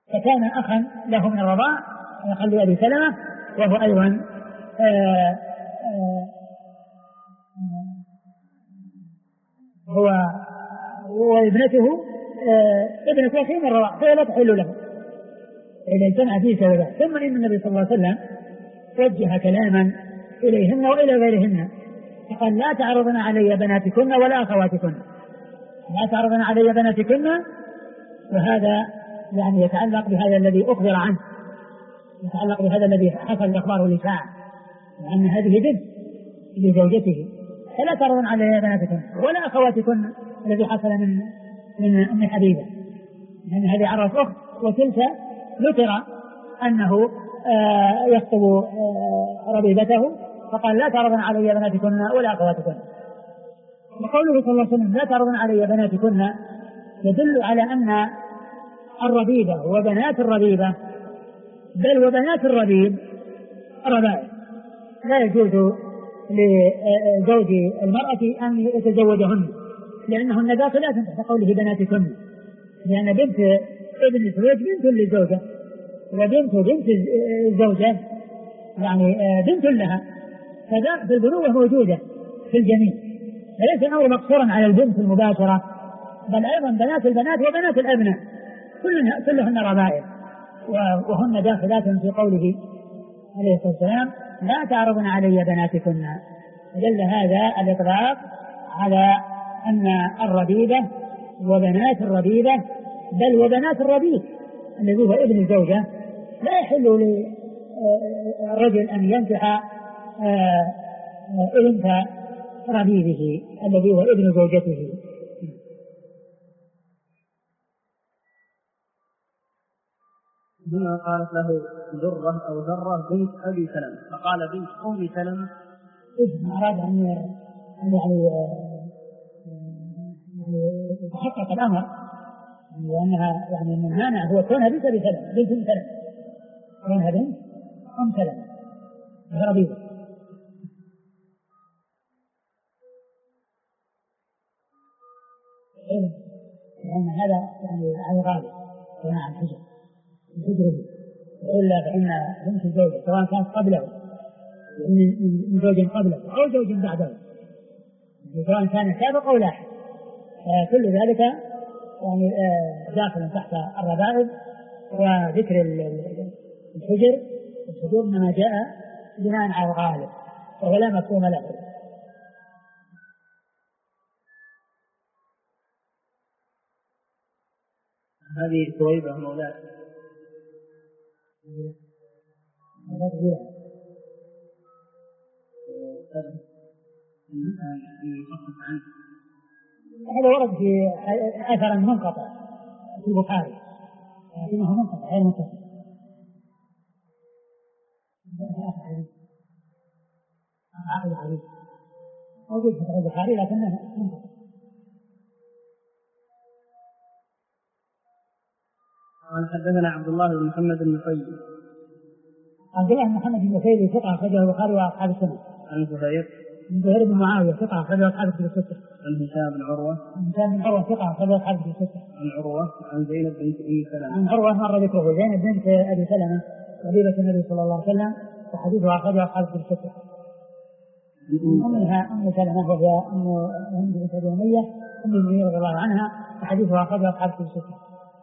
فكان أخا له من الرضاع يخلي أبي سلمة، وهو أيضا هو وابنته ابنة أخيه من الرضاع، فهي لا تحل له إذا اجتمع فيه سواه. ثم إن النبي صلى الله عليه وسلم وجه كلاما إليهن وإلى غيرهن، فقال لا تعرضن علي بناتكن ولا أخواتكن، لا تعرضن علي بناتكن. وهذا يعني يتعلق بهذا الذي أخبر عنه، يتعلق بهذا الذي حصل الإخبار لشاع، لأن هذه بنت لزوجته، فلا تعرضن علي بناتكن ولا أخواتكن الذي حصل من أم حبيبة، لأن هذه عرض أخت، وتلك ذكر أنه يخطب ربيبته، فقال لا تعرضن علي بناتكن ولا أخواتكن. وقوله صلى الله عليه وسلم لا تعرضن علي بناتكن يدل على أن الربيبة وبنات الربيبة بل وبنات الربيب ربائب، لا يجوز لزوج المرأة أن يتزوجهن، لأنهن داخلات تحت قوله بناتكن، لأن بنت ابن الزوج بنت للزوجة، وبنت بنت الزوجة يعني بنت لها، فالبنوة موجودة في الجميع، فليس الأمر مقصورا على البنت المباشرة، بل أيضا بنات البنات وبنات الأبناء كلهن ربائب، وهن داخلات في قوله عليه الصلاة والسلام لا تعرضن علي بناتكن. دل هذا الإطلاق على أن الربيبة وبنات الربيبة بل وبنات الربيب الذي هو ابن الزوجة لا يحل للرجل أن ينكح ابن ربيبه الذي هو ابن زوجته. هنا قالت له ذرة أو ذرة بنت أبي سلمة، فقال بنت أم سلمة. أراد أن يعني يتحقق الأمر لأنها يعني من هنا هو كونها بنت أبي سلمة، بنت أم سلمة، كونها بنت أم سلمة ربيبة. لأن هذا يعني على غالب عن حجر بحجره، وإلا فإن بنت الزوجة سواء كانت قبله من زوج قبله أو زوج بعده، سواء كان سابق أو لاحق، كل ذلك يعني داخل تحت الربائب. وذكر الحجر والحجور إنما جاء بناء على الغالب وهو لا مفهوم له. هذه ثويبة مولاة هذا ورد في أثر منقطع في البخاري لكنه منقطع غير متصل، موجود في البخاري لكنه منقطع. قال حدثنا عبد الله بن محمد بن طيب. عبد الله بن محمد بن طيب ثقة أخرجه البخاري وأصحاب السنة. عن زهير بن معاوية ثقة أخرجه أصحاب الستة. عن هشام بن عروة. هشام بن عروة ثقة أخرجه أصحاب الستة. عن عروة عن زينب بنت أبي سلمة. عن عروة مر ذكره زينب بنت أبي سلمة حبيبة النبي صلى الله عليه وسلم، وحديثها أخرجه أصحاب الستة. منها أم سلمة وهي أم هند بنت أبي أمية أم المؤمنين رضي الله عنها، وحديثها أخرجه أصحاب الستة.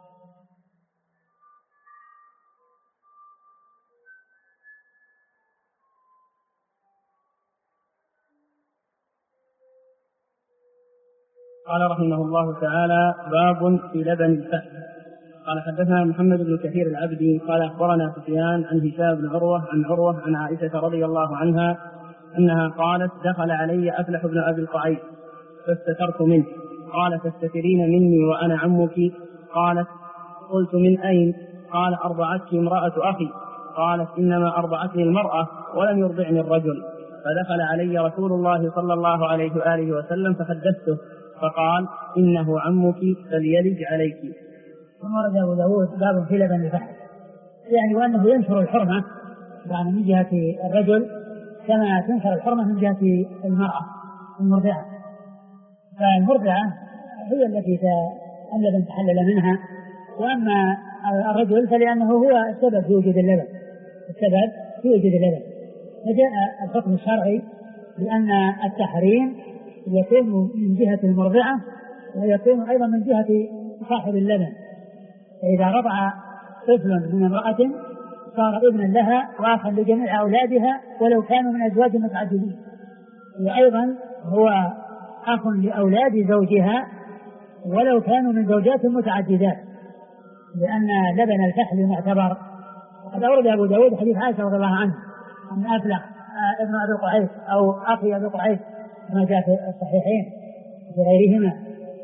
قال رحمه الله تعالى باب في لبن الفحم. قال حدثنا محمد بن كثير العبدي قال أخبرنا سفيان عن هشام بن عروة عن عائشة رضي الله عنها أنها قالت دخل علي أفلح بن أبي القعيد فاستترت منه، قال تستترين مني وأنا عمك؟ قالت قلت من أين؟ قال أرضعتك امرأة أخي. قالت إنما أرضعتني المرأة ولم يرضعني الرجل. فدخل علي رسول الله صلى الله عليه وآله وسلم فحدثته فقال إنه عمك فليلج عليك. ثم ورد أبو داود باب في لبن الفحم، يعني وأنه ينشر الحرمة يعني من جهة الرجل كما تنشر الحرمة من جهة المرأة المرضعة. فالمرضعة هي التي اللبن تحلل منها، وأما الرجل فلأنه هو السبب في وجود اللبن، السبب في وجود اللبن. فجاء الحكم الشرعي بأن التحريم يكون من جهة المرضعة ويكون أيضا من جهة صاحب اللبن. فإذا رضع طفل من امرأة صار ابنا لها وأخا لجميع أولادها ولو كانوا من أزواج متعددين، وأيضا هو أخ لأولاد زوجها ولو كانوا من زوجات متعددات، لأن لبن الفحل يعتبر. قد أورد أبو داود حديث عائشة رضي الله عنه أن أفلح ابن أبي قحيص أو أخي أبي قحيص كما جاء في الصحيحين وغيرهما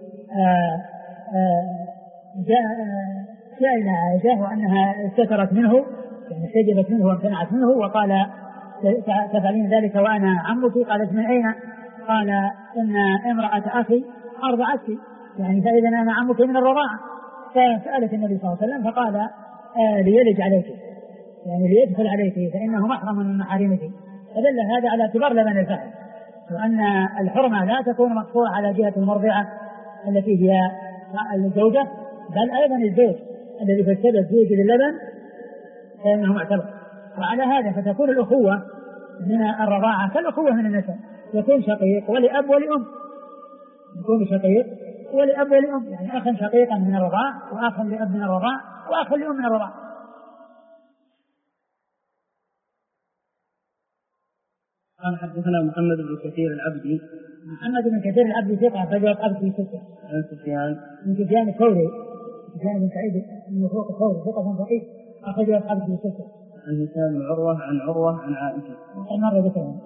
جاء إلى عائشة وأنها استترت منه، يعني استجبت منه وامتنعت منه، وقال تفعلين ذلك وأنا عمك؟ قالت من أين؟ قال إن امرأة أخي أرضعتك، يعني فإذا أنا عمك من الرضاعة. فسألت النبي صلى الله عليه وسلم فقال ليلج عليك، يعني ليدخل عليك فإنه محرم من محارمك. فدل هذا على اعتبار لبن الفحل، وأن الحرمة لا تكون مقصورة على جهة المرضعة التي هي الزوجة، بل أيضا الزوج الذي في السبب في وجود اللبن فإنه معتبر. وعلى هذا فتكون الأخوة من الرضاعة كالأخوة من النسب، يكون شقيق ولأب ولأم، يكون شقيق ولأب ولأم، يعني أخا شقيقا من الرضاع وأخا لأب من الرضاع وأخا لأم من الرضاع. قال حدثنا محمد بن كثير العبدي. محمد بن كثير العبدي ثقة أخرجه أصحاب في ستة. عن سفيان. من سفيان الثوري، سفيان بن سعيد بن مسروق الثوري ثقة ضعيف أخرجه أصحاب في ستة. عن هشام بن عروة عن عروة عن عائشة. مرة ذكرهم.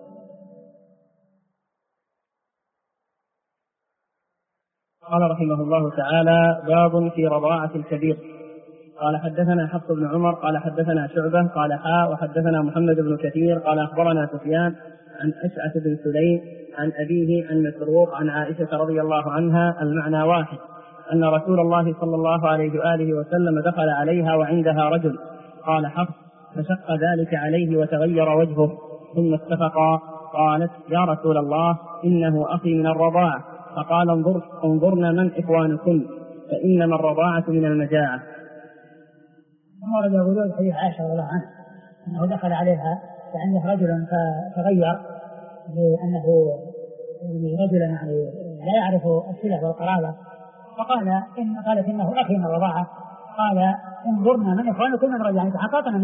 قال رحمه الله تعالى: باب في رضاعة الكبير. قال حدثنا حفص بن عمر قال حدثنا شعبة قال وحدثنا محمد بن كثير قال أخبرنا سفيان عن أشعث بن سليم عن أبيه عن مسروق عن عائشة رضي الله عنها المعنى واحد، أن رسول الله صلى الله عليه وآله وسلم دخل عليها وعندها رجل. قال حفص: فشق ذلك عليه وتغير وجهه، ثم اتفقا. قالت: يا رسول الله إنه أخي من الرضاعة. فقال: انظرنا من إخوانكم، فإنما الرضاعة من المجاعة. ورد أبو داود حديث عائشة رضي الله عنها أنه دخل عليها وعنده رجل فتغير لأنه رجل يعني لا يعرف الصلة والقرابة، قالت إنه أخي من الرضاعة. قال: انظرنا من إخوانكم من الرضاعة، يعني تحققنا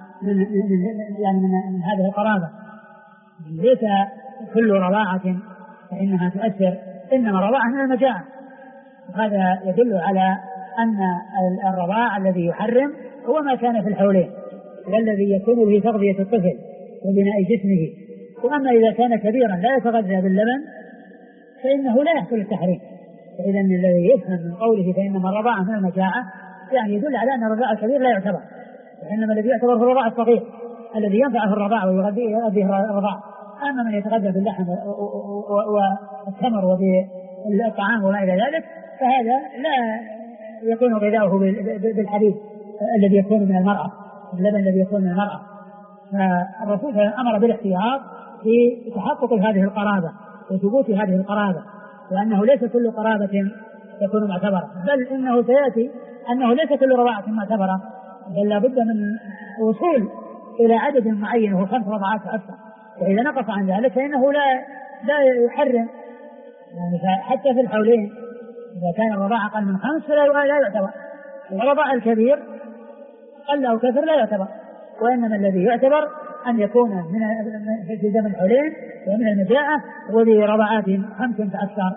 من هذه القرابة، ليس كل رضاعة فإنها تؤثر، إنما الرضاعة من المجاعة. هذا يدل على أن الرضاع الذي يحرم هو ما كان في الحولين والذي يكون به تغذية الطفل وبناء جسمه. وأما إذا كان كبيرا لا يتغذى باللبن فإنه لا يحصل التحريم. فإذا الذي يفهم من قوله فإنما الرضاعة من المجاعة يعني يدل على أن الرضاع الكبير لا يعتبر، وإنما الذي يعتبر هو الرضاع الصغير الذي ينفعه الرضاع ويغذيه الرضاع. أما من يتغذى باللحم والتمر وبالطعام وما إلى ذلك فهذا لا يكون غذاؤه بالحليب الذي يكون من المرأة، اللبن الذي يكون من المرأة. فالرسول أمر بالاحتياط في تحقق هذه القرابة وثبوت هذه القرابة، وأنه ليس كل قرابة تكون معتبرة، بل إنه سيأتي أنه ليس كل رضاعة معتبرة، بل لابد من وصول إلى عدد معين وهو 5 رضعات أكثر. فإذا نقص عن ذلك فإنه لا يحرم، يعني حتى في الحولين إذا كان الرضاعة أقل من 5 فلا يعتبر، والرضاع الكبير قل أو كثر لا يعتبر، وإنما الذي يعتبر أن يكون في زمن الحولين ومن المجاعة وبرضاعات 5 فأكثر.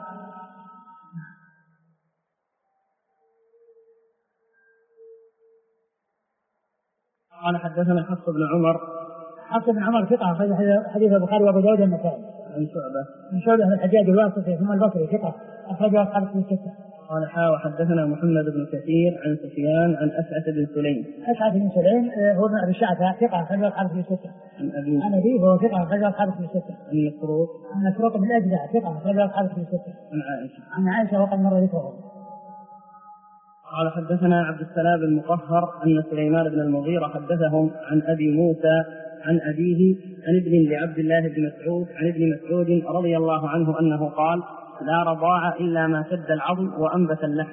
قال حدثنا حفص بن عمر. حفص بن عمر ثقة حديث البخاري وأبو داود والنسائي. عن شعبة بن الحجاج الواسطي ثم البصري ثقة أخرجه أصحاب الكتب الستة. قال وحدثنا محمد بن كثير عن سفيان عن أشعث بن سليم. أشعث بن سليم هو ابن أبي شعثة ثقة أخرجه أصحاب الكتب الستة. عن أبيه هو ثقة أخرجه أصحاب الكتب الستة. عن مسروق بن الأجدع ثقة أخرجه أصحاب الكتب الستة. عن عائشة وقد مر ذكره. قال حدثنا عبد السلام بن مطهر أن سليمان بن المغيرة حدثهم عن أبي موسى عن أبيه عن ابن لعبد الله بن مسعود عن ابن مسعود رضي الله عنه أنه قال: لا رضاع إلا ما شد العظم وأنبت اللحم.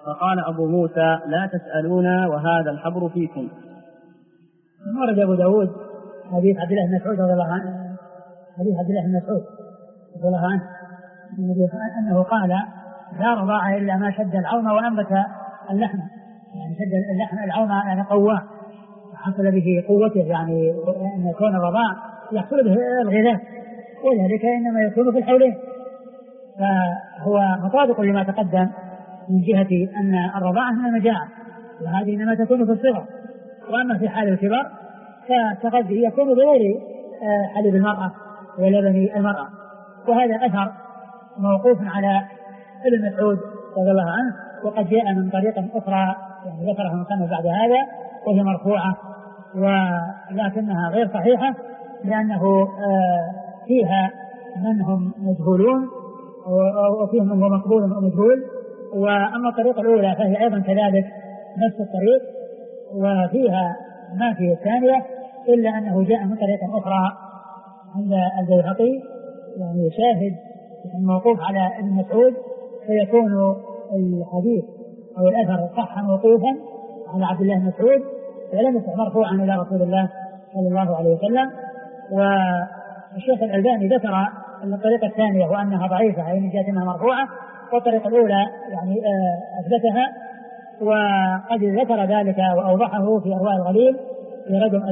فقال أبو موسى: لا تسألونا وهذا الحبر فيكم. ورد أبو داود حديث عبد الله بن مسعود رضي الله عنه، حديث عبد الله بن مسعود رضي الله عنه أنه قال: لا رضاعة إلا ما شد العظم وأنبت اللحم، يعني شد اللحم العظم يعني قواه حصل به قوته، يعني أن يكون الرضاع يحصل به الغذاء، وذلك إنما يكون في الحولين. فهو مطابق لما تقدم من جهة أن الرضاعة من المجاعة، وهذه إنما تكون في الصغر. وأما في حال الكبر فالتغذي يكون بغير حليب المرأة ولبن المرأة. وهذا أثر موقوف على ابن مسعود رضي الله عنه، وقد جاء من طريق أخرى يعني ذكرها المصنف بعد هذا وهي مرفوعة، ولكنها غير صحيحة لأنه فيها من هم مجهولون وفيهم من هو مقبول ومجهول. وأما الطريقة الأولى فهي أيضا كذلك نفس الطريق وفيها ما في الثانية، إلا أنه جاء من طريقة أخرى عند البيهقي يعني شاهد الموقوف على ابن مسعود، فيكون الحديث أو الأثر صح موقوفا على عبد الله بن مسعود ولم يصح مرفوعا إلى رسول الله صلى الله عليه وسلم. والشيخ الألباني ذكر الطريقة الثانية وأنها ضعيفة أي من جهة أنها مرفوعة، والطريقة الأولى يعني أثبتها، وقد ذكر ذلك وأوضحه في أرواء الغليل في رقم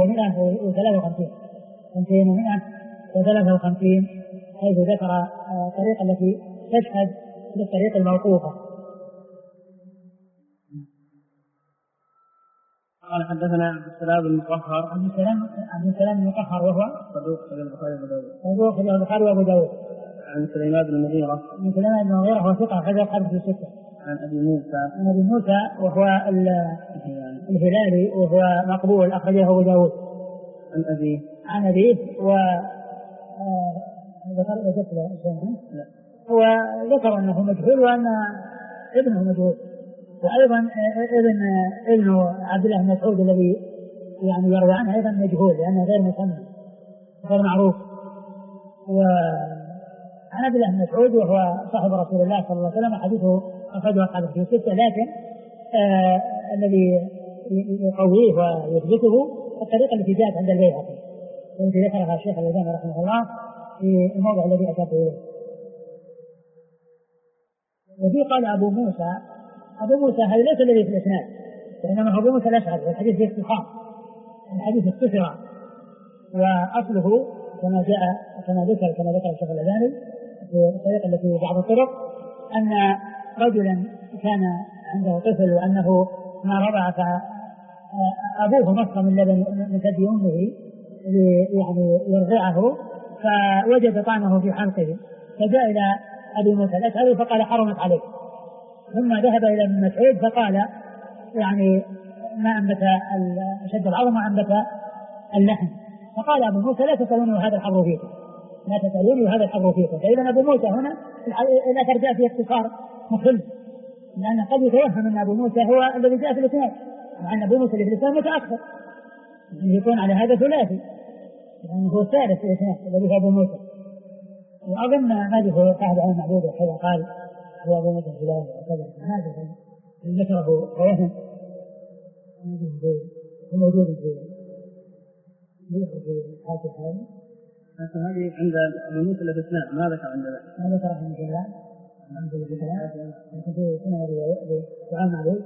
2153 حيث ذكر الطريقة التي تشهد للطريق الموقوفة. قال حدثنا عبد السلام المطهر. عبد السلام المطهر وهو صدوق في البخاري وابو داود. عن سليمان بن المغيرة. عن سليمان بن المغيرة هو ثقة أخرجه الحديث في الستة. عن أبي موسى وهو الهلالي وهو مقبول أخرجه أبو داود. عن أبيه وذكر أنه مجهول وأن ابنه مجهول، وأيضا ابن عبد الله بن مسعود الذي يعني يروي عنه أيضا مجهول لأنه غير مسمى غير معروف. وعن عبد الله بن مسعود وهو صاحب رسول الله صلى الله عليه وسلم حديثه أخرجه الحديث في الستة، لكن الذي يقويه ويثبته الطريقة التي جاءت عند البيهقي التي ذكرها الشيخ الألباني رحمه الله في الموضع الذي أشرت إليه. وفي قال أبو موسى هذا ليس الذي في الإسناد، وإنما أبو موسى الأشعري، والحديث في اختصار، الحديث اختصر، وأصله كما ذكر الشيخ الألباني في الطريقة التي بعض الطرق أن رجلا كان عنده طفل وأنه ما رضع فأبوه نص من لبن من ثدي أمه يعني يرضعه، فوجد طعمه في حلقه، فجاء إلى أبي موسى الأشعري فقال: حرمت عليك. ثم ذهب إلى ابن مسعود فقال: يعني ما أنبت شد العظم وأنبت اللحم. فقال أبو موسى: لا تسألوني وهذا الحبر فيكم. فإذا أبو موسى هنا الأثر جاء في اختصار مخل، لأن قد يتوهم أن أبو موسى هو الذي جاء في الإسناد، مع أن أبو موسى اللي في الإسناد متأخر يكون على هذا ثلاثي، يعني هو الثالث في الإسناد الذي هو أبو موسى. وأظن ما هو صاحب عين معبود وكذا قال هو أبو موسى الهلالي وكذا، هذا ذكره وهم موجود في هذه الحالة. هذه عند أبو موسى الإسناد ما ذكر عند ذلك. ما ذكر عند الله عند الكلام لكن في سنة لدعاء معبود.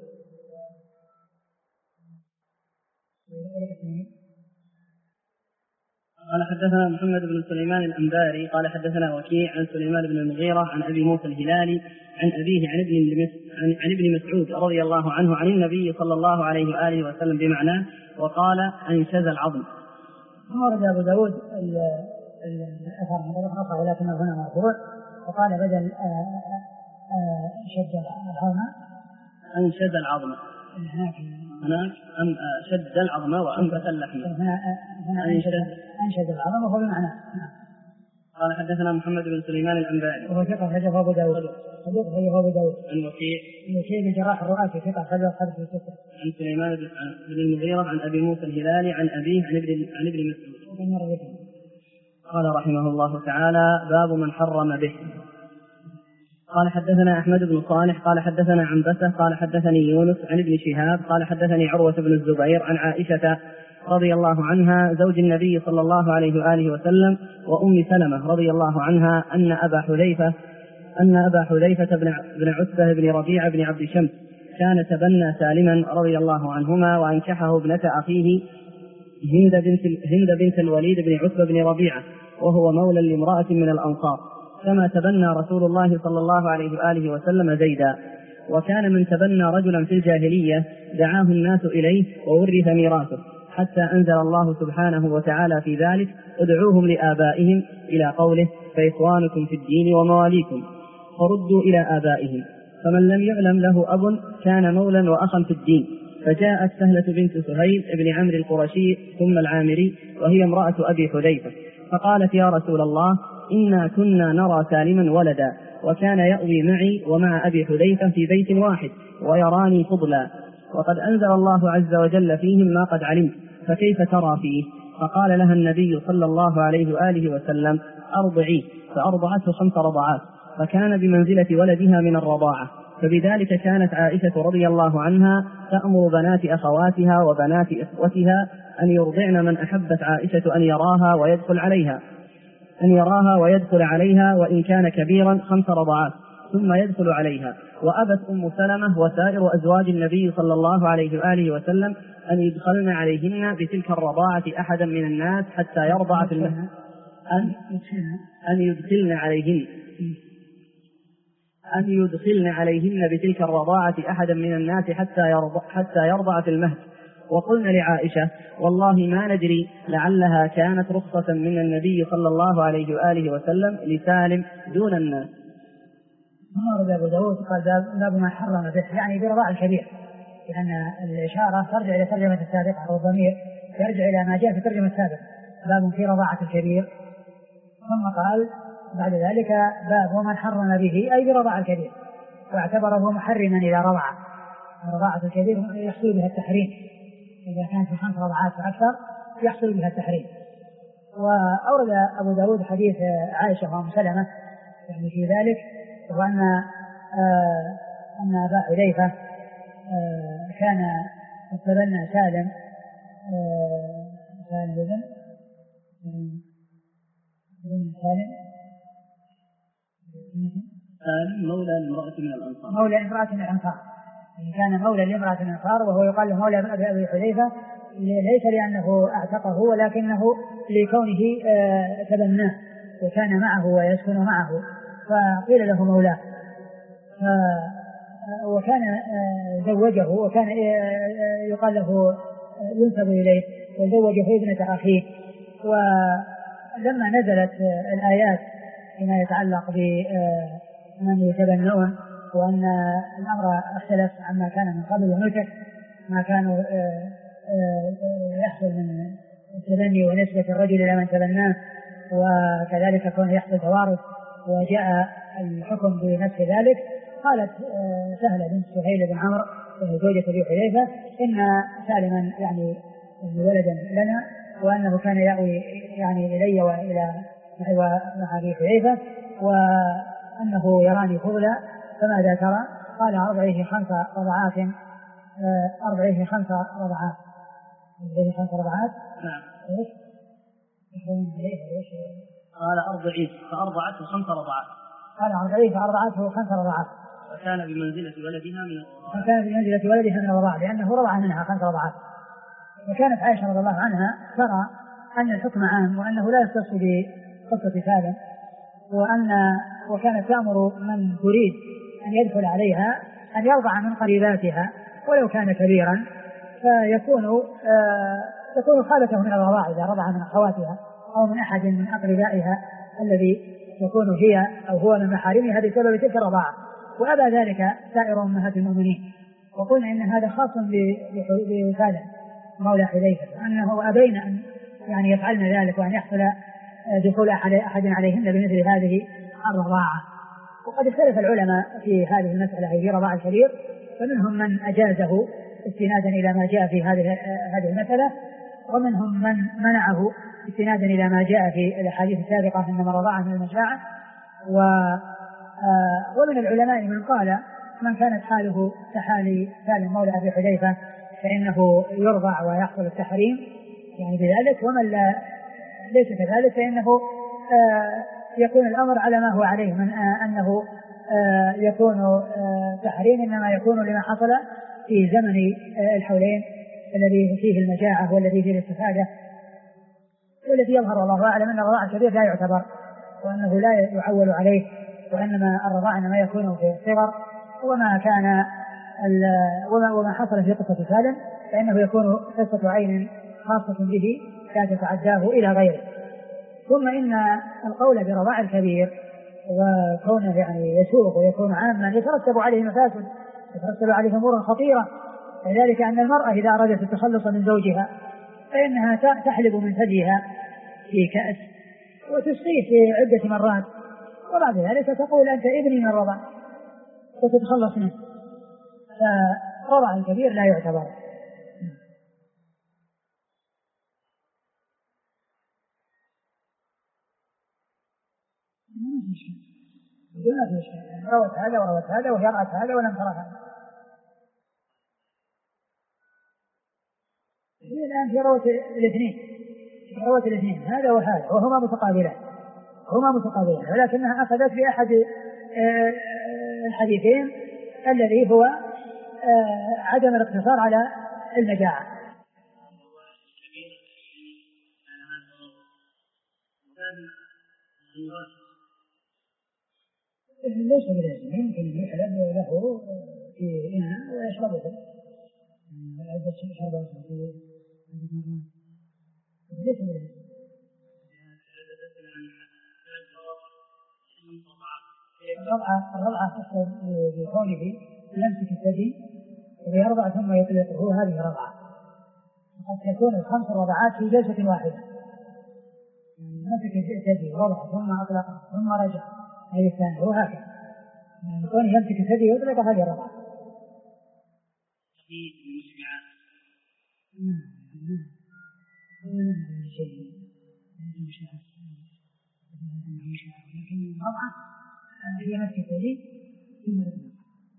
قال حدثنا محمد بن سليمان الأنباري قال حدثنا وكيع عن سليمان بن المغيرة عن أبي موسى الهلالي عن أبيه عن ابن مسعود رضي الله عنه عن النبي صلى الله عليه وآله وسلم بمعناه، وقال: أنشز العظم. ورد أبو داود الأثر من طريق أخرى ولكنه هنا مرفوع، وقال بدل شد العظم أنشز العظم، هناك شد العظم وأنبت اللحم. أنشد العظم وهو بمعنى. قال حدثنا محمد بن سليمان الأنباري وهو ثقة أخرجه أبو داود. عن وكيع بن جراح الرؤاسي ثقة أخرجه الحديث في الستة. عن سليمان بن المغيرة عن أبي موسى الهلالي عن أبيه عن ابن مسعود. قال رحمه الله تعالى: باب من حرم به. قال حدثنا أحمد بن صالح قال حدثنا عنبسة قال حدثني يونس عن ابن شهاب قال حدثني عروة بن الزبير عن عائشة رضي الله عنها زوج النبي صلى الله عليه وآله وسلم وأم سلمة رضي الله عنها أن أبا حذيفة بن عتبة بن ربيعة بن عبد شمس كان تبنى سالما رضي الله عنهما وأنكحه ابنة أخيه هند بنت الوليد بن عتبة بن ربيعة وهو مولى لامرأة من الأنصار، كما تبنى رسول الله صلى الله عليه وآله وسلم زيدا. وكان من تبنى رجلا في الجاهلية دعاه الناس إليه وورث ميراثه، حتى أنزل الله سبحانه وتعالى في ذلك ادعوهم لآبائهم إلى قوله فإخوانكم في الدين ومواليكم، فردوا إلى آبائهم. فمن لم يعلم له أب كان مولا وأخا في الدين. فجاءت سهلة بنت سهيل بن عمرو القرشي ثم العامري وهي امرأة أبي حذيفة فقالت يا رسول الله إنا كنا نرى سالما ولدا وكان يأوي معي ومع أبي حذيفة في بيت واحد ويراني فضلا، وقد أنزل الله عز وجل فيهم ما قد علمت، فكيف ترى فيه؟ فقال لها النبي صلى الله عليه وآله وسلم أرضعيه، فأرضعته 5 رضعات، فكان بمنزلة ولدها من الرضاعة. فبذلك كانت عائشة رضي الله عنها تأمر بنات أخواتها وبنات إخوتها أن يرضعن من أحبت عائشة أن يراها ويدخل عليها وإن كان كبيرا 5 رضعات ثم يدخل عليها. وأبت أم سلمة وسائر أزواج النبي صلى الله عليه وآله وسلم أن يدخلن عليهن بتلك الرضاعة أحدا من الناس حتى يرضع في المهد أن يدخلن عليهن بتلك الرضاعة أحدا من الناس حتى يرضع في المهد. وقلنا لعائشة والله ما ندري لعلها كانت رخصة من النبي صلى الله عليه وآله وسلم لسالم دون الناس. ورد أبو داود قال باب ما حرم به، يعني برضاع الكبير، لأن الإشارة ترجع إلى ترجمة السابقة أو الضمير يرجع إلى ما جاء في ترجمة السابقة، باب في رضاعة الكبير. ثم قال بعد ذلك باب ومن حرم به أي برضاع الكبير، واعتبره محرما إذا رضع. رضاعة الكبير يحصل بها التحريم، إذا كانت في 5 رضعات فأكثر يحصل بها التحريم. وأورد أبو داود حديث عائشة وأم سلمة يعني في ذلك، وأن أبا حذيفة كان تبنى سالم مولى لامرأة من الأنصار، كان مولى لامرأة من الأنصار، وهو يقال له مولى أبي حذيفة ليس لأنه أعتقه ولكنه لكونه تبناه وكان معه ويسكن معه فقيل له مولاه. وكان زوجه وكان يقال له ينسب إليه وزوجه ابنة أخيه. ولما نزلت الآيات فيما يتعلق بمن يتبنون وأن الأمر اختلف عما كان من قبل ونسك ما كانوا يحصل من التبني ونسبة الرجل إلى من تبناه، وكذلك كون يحصل توارث وجاء الحكم بنفس ذلك، قالت سهلة بنت سهيل بن عمرو زوجة أبي حذيفة إن سالما يعني ولدا لنا وأنه كان يأوي يعني إلي وإلى مع أبي حذيفة وأنه يراني فضلا، فماذا ترى؟ قال أرضعيه 5 رضعات. نعم. قال أرضعيه فأرضعته 5 رضعات. قال أرضعيه فأرضعته 5 رضعات. وكان بمنزلة ولدها من الرضاعة لأنه رضع منها 5 رضعات. وكانت عائشة رضي الله عنها ترى أن الحكم عام وأنه لا يختص بقصة سالم، وكانت تأمر من تريد أن يدخل عليها أن يرضع من قريباتها ولو كان كبيرا، تكون خالته من الرضاع إذا رضع من أخواتها أو من أحد من أقربائها الذي تكون هي أو هو من محارمها بسبب تلك الرضاعة. وأبى ذلك سائر أمهات المؤمنين. وقلنا إن هذا خاص بسالم مولى حذيفة، أنه أبين أن يعني يفعلن ذلك وأن يحصل دخول أحد عليهن بمثل هذه الرضاعة. وقد اختلف العلماء في هذه المسألة في رضاع الكبير، فمنهم من أجازه استنادا إلى ما جاء في هذه المسألة، ومنهم من منعه استنادا إلى ما جاء في الأحاديث السابقة إنما رضاعه من المشاعة. ومن العلماء من قال من كانت حاله كحال سالم مولى أبي حذيفة فإنه يرضع ويحصل التحريم يعني بذلك، ومن ليس كذلك فإنه يكون الأمر على ما هو عليه من أنه يكون تحريم إنما يكون لما حصل في زمن الحولين الذي فيه المجاعة والذي فيه الاستفادة، والذي يظهر والله أعلم أن الرضاع الكبير لا يعتبر وأنه لا يعول عليه، وإنما الرضاع إنما يكون في الصغر، وما حصل في قصة سالم فإنه يكون قصة عين خاصة به لا تتعداه إلى غيره. ثم إن القول برضاع الكبير وكونه يعني يسوق ويكون عاما يترتب عليه مفاسد، يترتب عليه أمور خطيرة، لذلك أن المرأة إذا أرادت التخلص من زوجها فإنها تحلب من ثديها في كأس وتسقيه في عدة مرات، وبعد ذلك تقول أنت ابني من الرضع وتتخلص منه، فرضع الكبير لا يعتبر. ما في شيء، روت هذا وروت هذا وهي رأت هذا ولم ترى هذا. هي الآن في روت الاثنين هذا وهذا وهما متقابلان ولكنها أخذت بأحد الحديثين الذي هو عدم الاقتصار على المجاعة. ليس بلازم، يمكن أن يحلب له في إناء ويشربه عدة شربات ليس بلازم. الرضعة تصل بكونه يمسك الثدي ويرضع ثم يطلقه، هذه رضعة. قد تكون الخمس رضعات في جلسة واحدة، مسك الثدي ورضع ثم أطلقه ثم رجع، هذه الثانية، وهكذا يكون يمسك الثدي ويطلق، هذه رضعة. لكن الرضعة هي مسك الثدي ثم يطلق.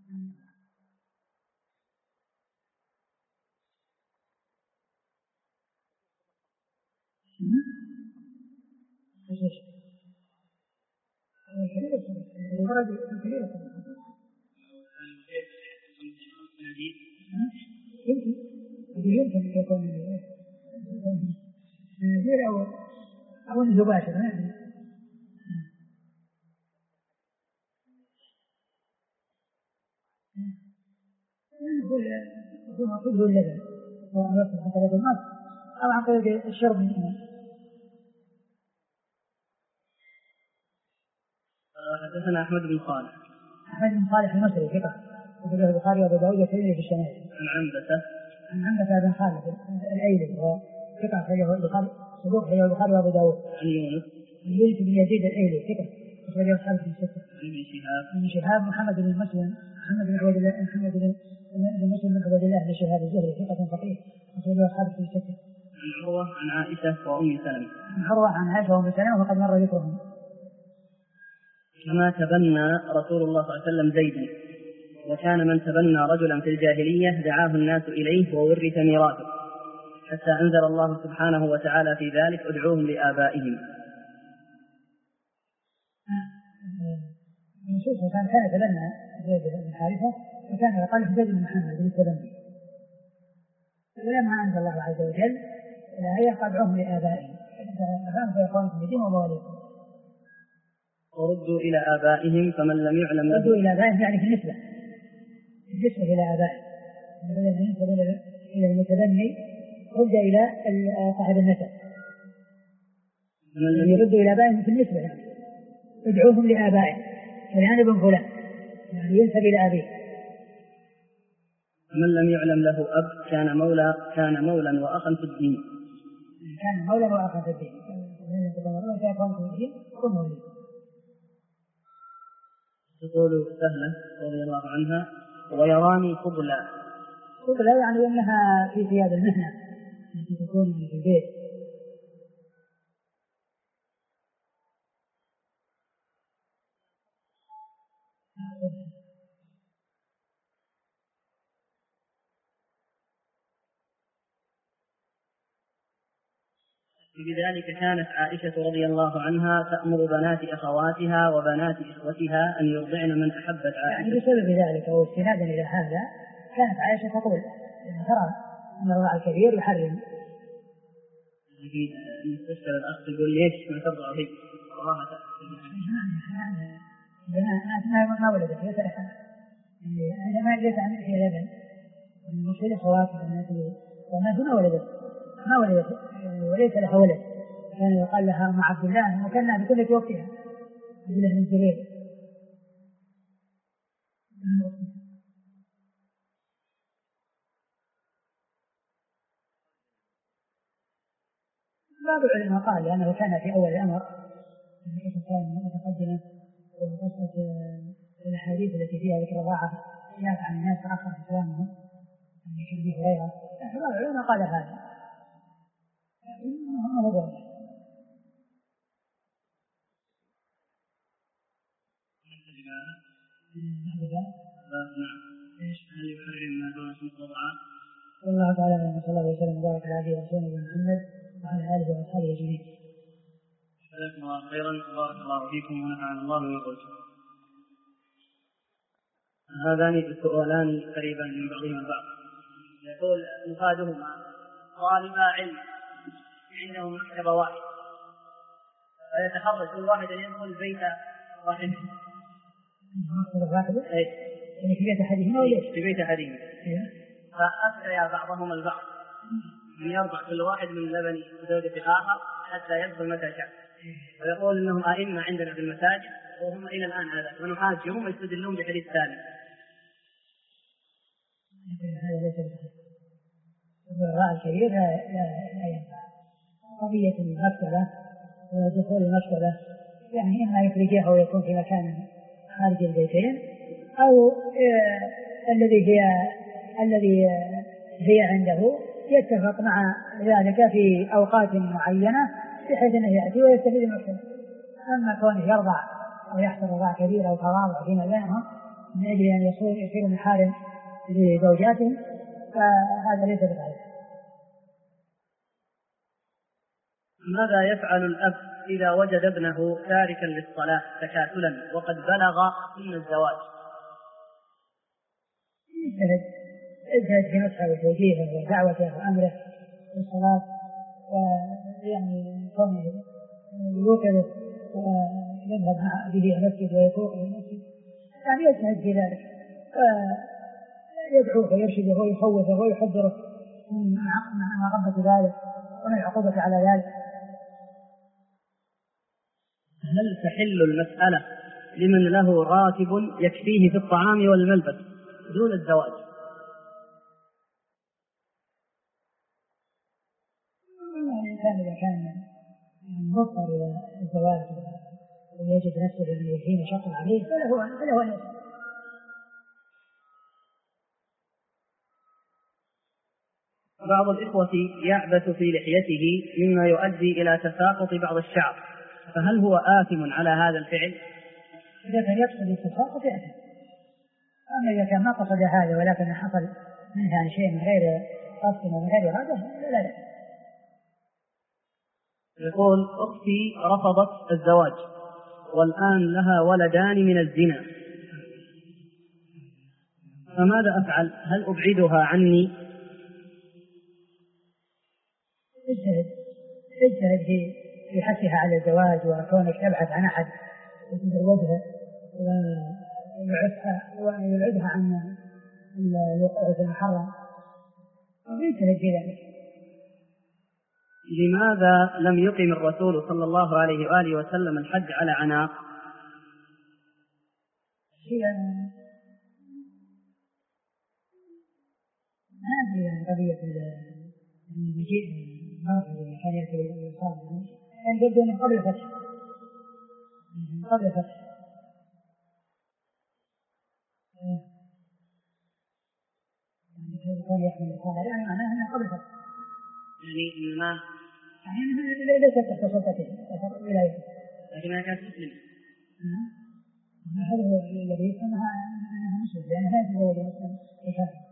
يمكن أن يكون أو مباشر هو مقصود اللبن ويصل حتى لبن النص أو عن طريق الشرب منه. حدثنا أحمد بن صالح المصري ثقة وفيه البخاري وأبو داود والترمذي في الشمال. عن عنبسة بن خالد الأيلي وثقة فيه البخاري صدوق فيه البخاري وأبو داود. عن يونس بن يزيد الأيلي ثقة وفيه أصحاب في الستة. عن شهاب محمد بن مسلم محمد بن عبد الله محمد بن مسلم بن عبد الله بن شهاب الزهري ثقة فقيه وفيه أصحاب في الستة. عن عروة عن عائشة وأم سلمة. عن عروة عن عائشة وأم سلمة وقد مر ذكرهم. كما تبنى رسول الله صلى الله عليه وسلم زيدا، وكان من تبنى رجلا في الجاهلية دعاه الناس إليه وورث ميراثه، حتى أنزل الله سبحانه وتعالى في ذلك ادعوهم لآبائهم. نشوف كان يتبنى زيد بن حارثة وكان يقال في زيد بن محمد بن التبني، ولما أنزل الله عز وجل الآية فادعوهم لآبائهم فإخوانكم في الدين ومواليكم. وردوا إلى آبائهم فمن لم يعلم ردوا إلى آبائهم يعني في النسبة إلى آبائهم، إلى المتبني رد إلى صاحب النسب، يردوا إلى آبائهم في النسبة يعني ادعوهم لآبائهم فلان ابن فلان يعني ينسب إلى أبيه. من لم يعلم له أب كان مولا وأخا في الدين. كان مولا وأخا في الدين تقول سهلة رضي الله عنها ويراني فضلا يعني أنها في ثياب المهنة التي تكون في البيت. بذلك كانت عائشة رضي الله عنها تأمر بنات أخواتها وبنات إخوتها أن يرضعن من أحبت عائشة. يعني بسبب ذلك أو استنادا إلى هذا كانت عائشة تقول إن ترى أن الرضاع الكبير يحرم. تسأل الأخ تقول ليش ما ترضع فيك؟ ما ولدت ليس لها عندما ليس عندك لبن المشكلة خواتها والناس ما ولدت وليس لها ولد كان يقال لها مع عبد الله وكانها بكل توفيها عبد الله بن زبير بعض العلماء قال لأنه كان في أول الأمر كان متقدمة وقصة الأحاديث التي فيها ذكر الرضاعة خلاف عن الناس آخر في كلامهم يعني كأبي هريرة بعض العلماء قال هذا هم هو هل يحرم ما دون خمس رضعات؟ والله تعالى صلى الله عليه وسلم وبارك على عبده ورسوله محمد وعلى آله وأصحابه أجمعين. جزاكم الله خيرا بارك الله فيكم ونفعنا الله بما قلتم. هذان السؤالان قريبا من بعضهما البعض. يقول مفادهما طالب علم عنده مكتبة واحدة ويتحرك كل واحد أن يدخل بيت واحد. يعني في بيت أحدهما ولا في بيت أحدهما فأفتى بعضهم البعض أن يرضع كل واحد من لبن زوجة الآخر حتى يدخل متى شاء ويقول إنهم أئمة عندنا في المساجد وهم إلى الآن هذا ونحاجهم ويستدلون بحديث ثاني. هذا ليس بحديث الرضاع الكبير لا ينفع. قضية المكتبة ودخول المكتبة يعني إما يخرجها أو يكون في مكان خارج البيتين أو الذي هي عنده يتفق مع ذلك في أوقات معينة بحيث أنه يأتي ويستفيد المكتبة. أما كونه يرضع أو يحصل رضاع كبير أو تواضع فيما بينهم من أجل أن يصير محارم لزوجاتهم فهذا ليس بحديث. ماذا يفعل الأب إذا وجد ابنه تاركا للصلاة تكاسلا وقد بلغ سن الزواج؟ اجتهد في نصحه وتوجيهه ودعوته وأمره للصلاة ويعني كونه يوقظه ويذهب به إلى المسجد ويتوق إلى المسجد يعني يجتهد في ذلك ويدعوه ويرشده ويخوفه ويحذره من مغبة ذلك ومن العقوبة على ذلك. هل تحل المسألة لمن له راتب يكفيه في الطعام والملبس دون الزواج؟ الإنسان إذا كان مضطر إلى الزواج ويجد نفسه أن يكون شق عليه فله أن يسأل. بعض الإخوة يعبث في لحيته مما يؤدي إلى تساقط بعض الشعر فهل هو آثم على هذا الفعل؟ إذا كان يقصد التساقط يأثم. أما إذا كان ما قصد هذا ولكن حصل منها شيء من غير قصد ومن غير إرادة لا يأثم. يقول أختي رفضت الزواج والآن لها ولدان من الزنا فماذا أفعل؟ هل أبعدها عني؟ اجتهد في حثها على الزواج وكونك تبحث عن أحد يتزوجها ويبعدها عن الوقوع في المحرم اجتهد في ذلك. لماذا لم يقم الرسول صلى الله عليه وآله وسلم الحج على عناق؟ هذه قضية المجيء اللي كان يأتي الإنسان كان يبدو من قبل الفتح يعني كان يحمل الإنسان يعني معناه أنه قبل الفتح يعني ليس تحت سلطته ولايته لكنها كانت مسلم. هذا هو الذي يفهمها أنها مسلم لأن هذا هو الذي مسلم يفهم.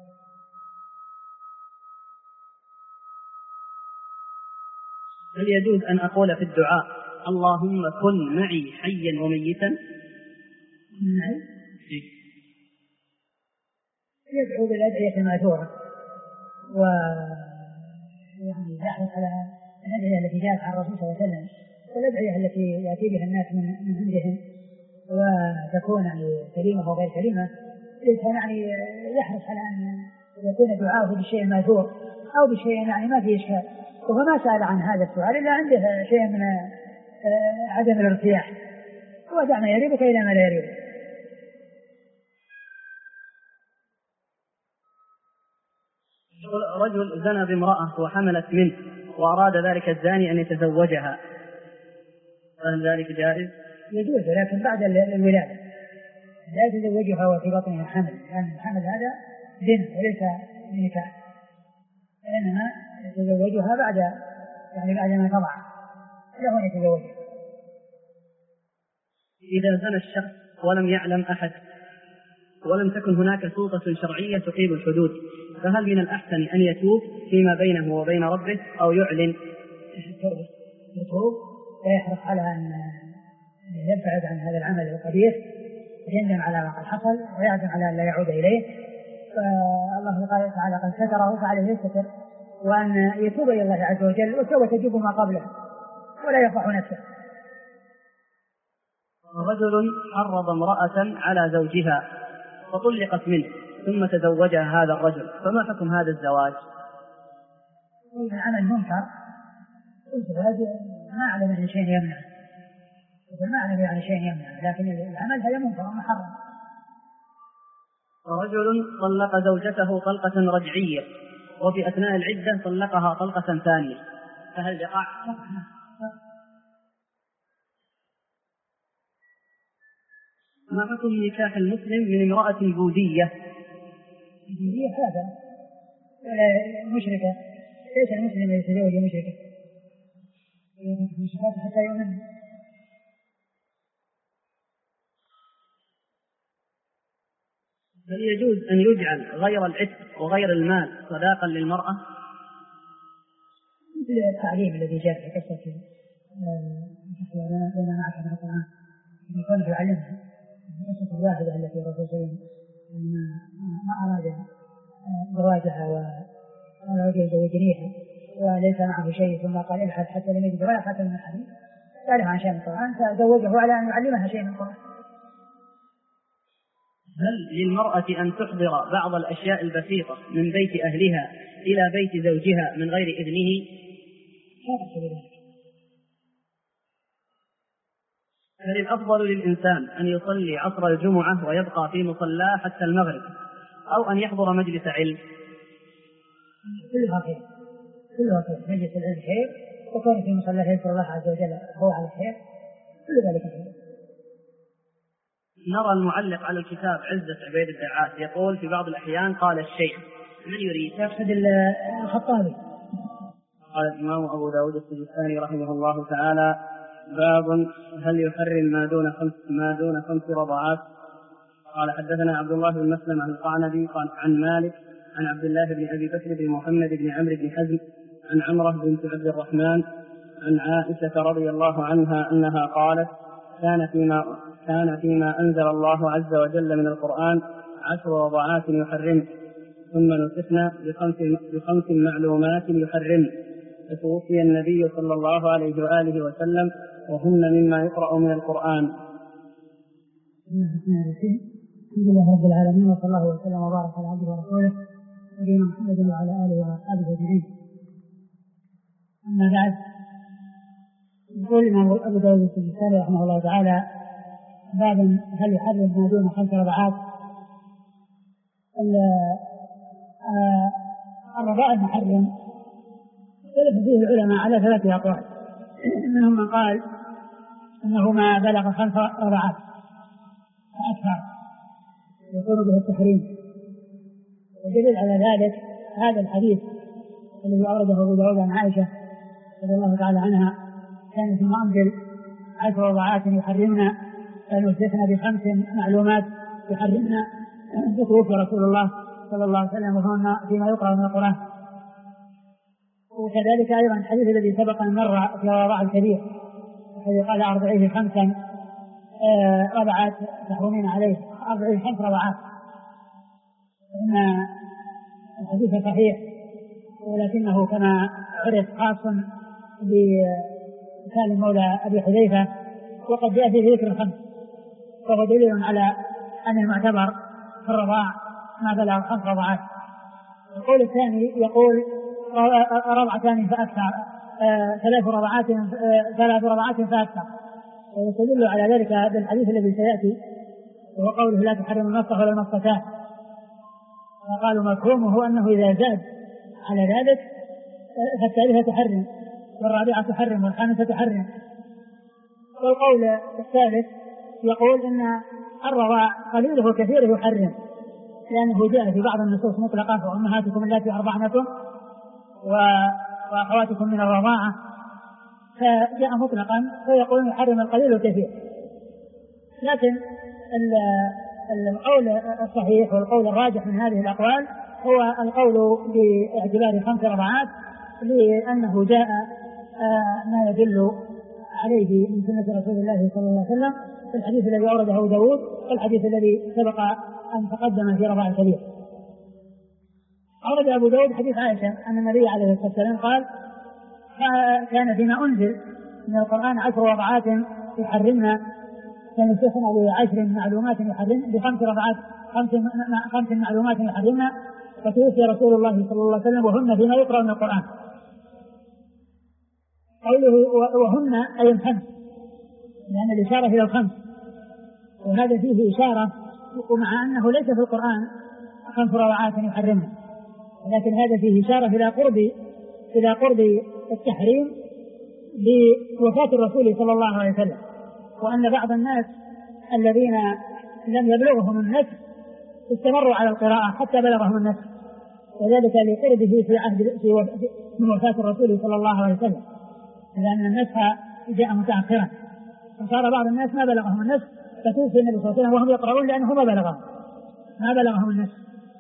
هل يجوز أن أقول في الدعاء اللهم كن معي حيا وميتا؟ يدعو بالأدعية المأثورة ويعني يحرص على الأدعية التي جاءت عن الرسول صلى الله عليه وسلم والأدعية التي يأتي بها الناس من عندهم وتكون يعني كلمة وغير كلمة، الإنسان يعني يحرص على أن يكون دعاءه بالشيء المأثور أو بشيء يعني ما فيه إشكال. وهو ما سأل عن هذا السؤال إلا عنده شيء من عدم الارتياح، ودع ما يريبك إلى ما لا يريبك. رجل زنى بامرأة وحملت منه وأراد ذلك الزاني أن يتزوجها، فهل ذلك جائز؟ يجوز، لكن بعد الولادة لا يتزوجها وفي بطنها حمل، لأن الحمل هذا زنا وليس نكاح، إنما يتزوجها بعد ما تضع له أن يتزوجها. إذا زنى الشخص ولم يعلم أحد ولم تكن هناك سلطة شرعية تقيم الحدود، فهل من الأحسن أن يتوب فيما بينه وبين ربه أو يعلن؟ يتوب ويحرص على أن يبعد عن هذا العمل القبيح، يندم على ما قد حصل ويعزم على أن لا يعود إليه، فالله تعالى قد ستره فعليه يستتر، وأن يتوب إلى الله عز وجل وسوف تجيب ما قبله ولا يفضح نفسه. رجل حرض امرأة على زوجها فطلقت منه ثم تزوجها هذا الرجل، فما حكم هذا الزواج؟ عمل منكر، الزواج ما أعلم عن شيء يمنع، ما أعلم عن شيء يمنع، لكن العمل هذا منكر ومحرم. رجل طلق زوجته طلقة رجعية وفي أثناء العدة طلقها طلقة ثانية، فهل يقع؟ ما حكم نكاح المسلم من امرأة بوذية؟ بوذية هذا مشركة، ليس المسلم يتزوج مشركة، المشركات حتى يؤمن. هل يجوز أن يجعل غير العتق وغير المال صداقا للمرأة؟ مثل التعليم الذي جاء في قصة بين معك من القرآن يكون يعلمها، قصة الواحدة التي الرسول صلى الله عليه وسلم ما أراد زواجها وأراد يزوجنيها وليس معه شيء، ثم قال ابحث حتى لم يجد ولا حتى من الحديث تعرف عن شيء من القرآن، فزوجه على أن يعلمها شيء من القرآن. هل للمرأة أن تحضر بعض الأشياء البسيطة من بيت أهلها إلى بيت زوجها من غير إذنه؟ هل الأفضل للإنسان أن يصلي عصر الجمعة ويبقى في مصلاه حتى المغرب أو أن يحضر مجلس علم؟ كلها خير، مجلس العلم خير، وكون في مصلاه يذكر الله عز وجل هو على خير، كل ذلك خير. نرى المعلق على الكتاب عزة عبيد الدعاء يقول في بعض الأحيان قال الشيخ، من يريد؟ يقصد الخطابي. قال الإمام أبو داود السجستاني رحمه الله تعالى: باب هل يحرم ما دون 5 رضعات. قال حدثنا عبد الله بن مسلم عن القعنبي قال عن مالك عن عبد الله بن أبي بكر بن محمد بن عمرو بن حزم عن عمرة بنت عبد الرحمن عن عائشة رضي الله عنها أنها قالت: كان فيما أنزل الله عز وجل من القرآن 10 رضعات يحرم، ثم نسخنا ب5 معلومات يحرم، فتوفي النبي صلى الله عليه وآله وسلم وهن مما يقرأ من القرآن. الحمد لله رب العالمين، وصلى الله وسلم وبارك على عبده ورسوله نبينا محمد وعلى آله وأصحابه أجمعين. أما بعد، يقول الإمام أبو داود السجستاني رحمه الله تعالى: باب هل يحرم ما دون 5 رضعات. الرضاع المحرم اختلف فيه العلماء على 3 أقوال، منهم من قال أنه ما بلغ 5 رضعات فأكثر يكون به التحريم، ودليل على ذلك هذا الحديث الذي أورده أبو داود عن عائشة رضي الله تعالى عنها: كان ثم أنزل 10 رضعات يحرمنا، فنسخنا ب5 معلومات يحرمنا، فتوفي رسول الله صلى الله عليه وسلم وهن فيما يقرأ من القرآن. وكذلك أيضا الحديث الذي سبق أن مر في الرضاع الكبير الذي قال أرضعيه 5 رضعات تحرمين عليه، أرضعيه 5 رضعات، إن الحديث صحيح، ولكنه كما عرف خاص بسالم مولى أبي حذيفة، وقد جاء في ذكر 5، وهو دليل على أن المعتبر في الرضاع ما بلغ 5 رضعات. القول الثاني يقول رضعتان فأكثر، 3 رضعات فأكثر، ويستدل على ذلك بالحديث الذي سيأتي وهو قوله لا تحرم المسخ ولا المسختان، وقالوا مفهومه أنه إذا زاد على ذلك فالثالثة تحرم والرابعة تحرم والخامسة تحرم. والقول الثالث يقول إن الرضاع قليله كثيره يحرم، لأنه جاء في بعض النصوص مطلقة وأمهاتكم اللاتي أرضعنكم وأخواتكم من الرضاعة، فجاء مطلقا فيقول يحرم القليل الكثير. لكن القول الصحيح والقول الراجح من هذه الأقوال هو القول باعتبار 5 رضعات، لأنه جاء ما يدل عليه من سنة رسول الله صلى الله عليه وسلم في الحديث الذي أورده أبو داود والحديث الذي سبق أن تقدم في رضاع الكبير. أورد أبو داود حديث عائشة أن النبي عليه الصلاة والسلام قال كان فيما أنزل من القرآن 10 رضعات يحرمنا، فنسخنا ب10 معلومات يحرمنا، ب5 رضعات 5 معلومات يحرمنا، فتوفي رسول الله صلى الله عليه وسلم وهن فيما يقرأ من القرآن. قوله وهن أي 5، لأن الإشارة إلى 5، وهذا فيه إشارة، ومع أنه ليس في القرآن 5 رضعات يحرمنا، ولكن هذا فيه إشارة إلى قرب التحريم بوفاة الرسول صلى الله عليه وسلم، وأن بعض الناس الذين لم يبلغهم النسخ استمروا على القراءة حتى بلغهم النسخ، وذلك لقربه من وفاة الرسول صلى الله عليه وسلم، لأن النسخ جاء متأخرا، فصار بعض الناس ما بلغهم النسخ فتوفي النبي صلى الله عليه وسلم وهم يقرؤون لأنه ما بلغهم النسخ.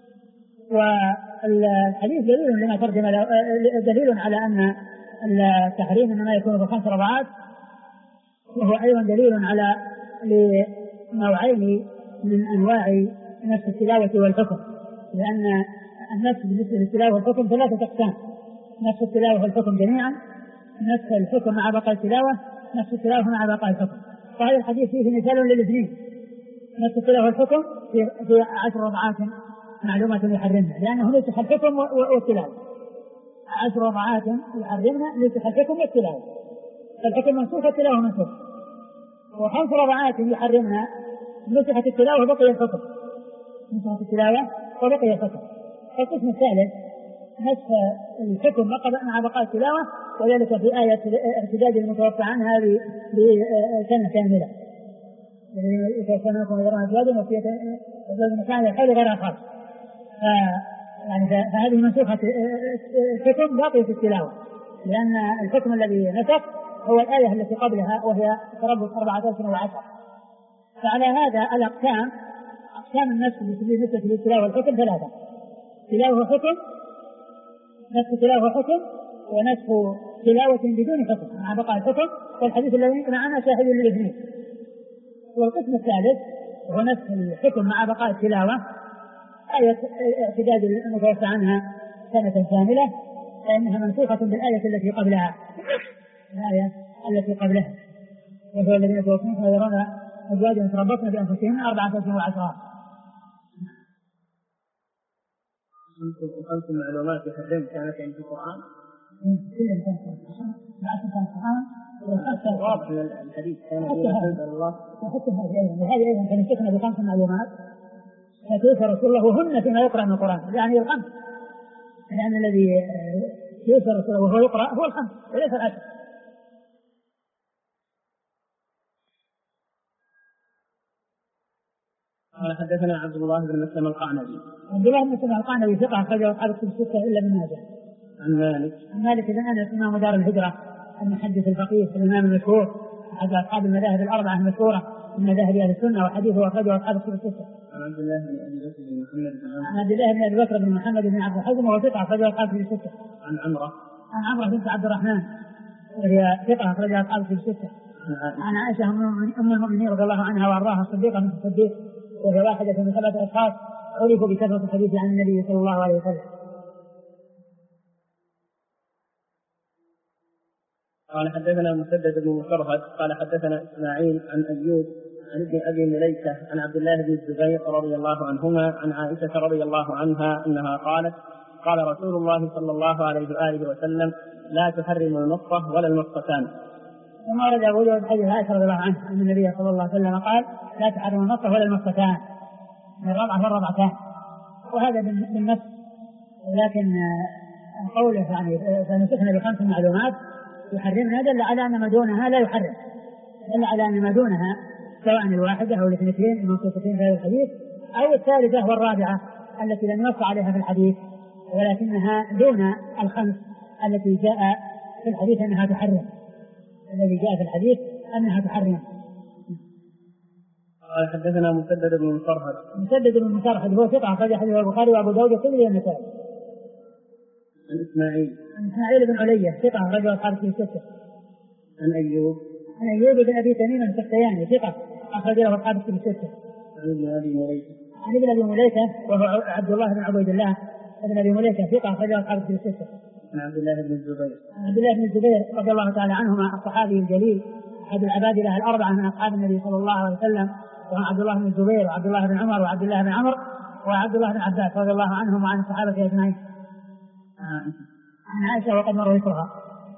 والحديث دليل على أن التحريم إنما يكون ب5 رضعات، وهو أيضا دليل على لنوعين من أنواع نفس التلاوة والحكم، لأن النفس بالنسبة للتلاوة والحكم 3 أقسام: نفس التلاوة والحكم جميعا، نفس الحكم مع بقاء التلاوة، نفس التلاوة مع بقاء الحكم. فهذا الحديث فيه مثال للاثنين: نفس التلاوة والحكم في 10 رضعات معلومات يحرمنا، لأنه نسخ الحكم والتلاوة. 10 رضعات يحرمنا نسخ الحكم والتلاوة، فالحكم منسوخ والتلاوة منسوخ. و5 رضعات يحرمنا نسخت التلاوة وبقي الحكم، نسخت التلاوة وبقي الحكم. القسم الثالث نسخ الحكم مع بقاء التلاوة، وذلك في آية ارتداد المتوفى عنها بسنة كاملة، يتوفونكم ويذرون أزواجا وصية مكان الحول غير خاص، فهذه منسوخة الحكم باقي في التلاوة، لأن الحكم الذي نسخ هو الآية التي قبلها وهي تربص 14 و10. فعلى هذا الأقسام، أقسام النسخ بالنسبة للتلاوة والحكم 3: تلاوة حكم، نسخ تلاوة حكم، ونسخ تلاوة بدون حكم مع بقاء الحكم، والحديث الذي معنا شاهد للاثنين. والقسم الثالث هو نسخ الحكم مع بقاء التلاوة، آية اعتداد المتوفى عنها سنة كاملة، فإنها منسوخة بالآية التي قبلها، الآية التي قبلها، وهو الذين يتوفون ويرون أزواجهم يتربصن بأنفسهن 14 و10. وخمس معلومات يحرم كانت في القرآن. كلهم كانوا في القرآن. واضح من الحديث كان يقول الله. وحتى هذه أيضا كان يشتكنا ب5 معلومات فتوفى رسول الله وهن فيما يقرأ من القرآن، يعني ال5، لأن الذي يوفى رسول الله وهو يقرأ هو ال5 وليس ال10. قال حدثنا عبد الله بن مسلم القعنبي. عبد الله بن مسلم القعنبي ثقة أخرجه أصحاب الكتب الستة إلا ابن ماجه. عن مالك بن أنس إمام دار الهجرة المحدث الفقيه الإمام المشهور أحد أصحاب المذاهب الأربعة المشهورة من مذاهب أهل السنة، وحديثه أخرجه أصحاب الكتب الستة. عن عبد الله بن أبي بكر بن محمد عن عبد الله بن أبي بكر بن محمد بن عبد الحزم وهو ثقة أخرجه أصحاب الكتب الستة. عن عمرة عن عمرو بنت عبد الرحمن وهي ثقة أخرجها أصحاب الكتب الستة. عن عائشة أم المؤمنين رضي الله عنها وأرضاها الصديقة بنت الصديق وهي واحدة من 7 أشخاص عرفوا بكثرة الحديث عن النبي صلى الله عليه وسلم. قال حدثنا مسدد بن مسرهد قال حدثنا إسماعيل عن أيوب عن ابن أبي مليكة عن عبد الله بن الزبير رضي الله عنهما عن عائشة رضي الله عنها أنها قالت قال رسول الله صلى الله عليه وآله وسلم لا تحرم النطفة ولا المصفتان. ثم ورد أبو داود حديث عائشة رضي الله عنها أن النبي صلى الله عليه وسلم قال لا تحرم النطفة ولا المصفتان من الرضعة والرضعتان، وهذا بالنص، ولكن قوله يعني فنسخنا ب5 معلومات يحرمنا دل على أن ما دونها لا يحرم، دل على أن ما دونها سواء الواحدة أو الاثنتين المنصوصتين في هذا الحديث أو الثالثة والرابعة التي لم ينص عليها في الحديث ولكنها دون ال5 التي جاء في الحديث أنها تحرم، الذي جاء في الحديث أنها تحرم. قال حدثنا مسدد بن مسرهد هو ثقة أخرج حديث البخاري وأبو داود والترمذي والنسائي. عن إسماعيل بن علية ثقة أخرج أصحاب الكتب الستة. عن أيوب بن أبي تميم السختياني ثقة أخرج له أصحاب الكتب الستة. عن ابن أبي مليكة وهو عبد الله بن عبيد الله ابن أبي مليكة ثقة أخرج له أصحاب الكتب الستة. عن عبد الله بن الزبير رضي الله تعالى عنهما الصحابي الجليل أحد العبادلة الأربعة من أصحاب النبي صلى الله عليه وسلم، وهم عبد الله بن الزبير وعبد الله بن عمر وعبد الله بن عمرو وعبد الله بن عباس رضي الله عنهم وعن الصحابة أجمعين. عن عائشة وقد مر ذكرها.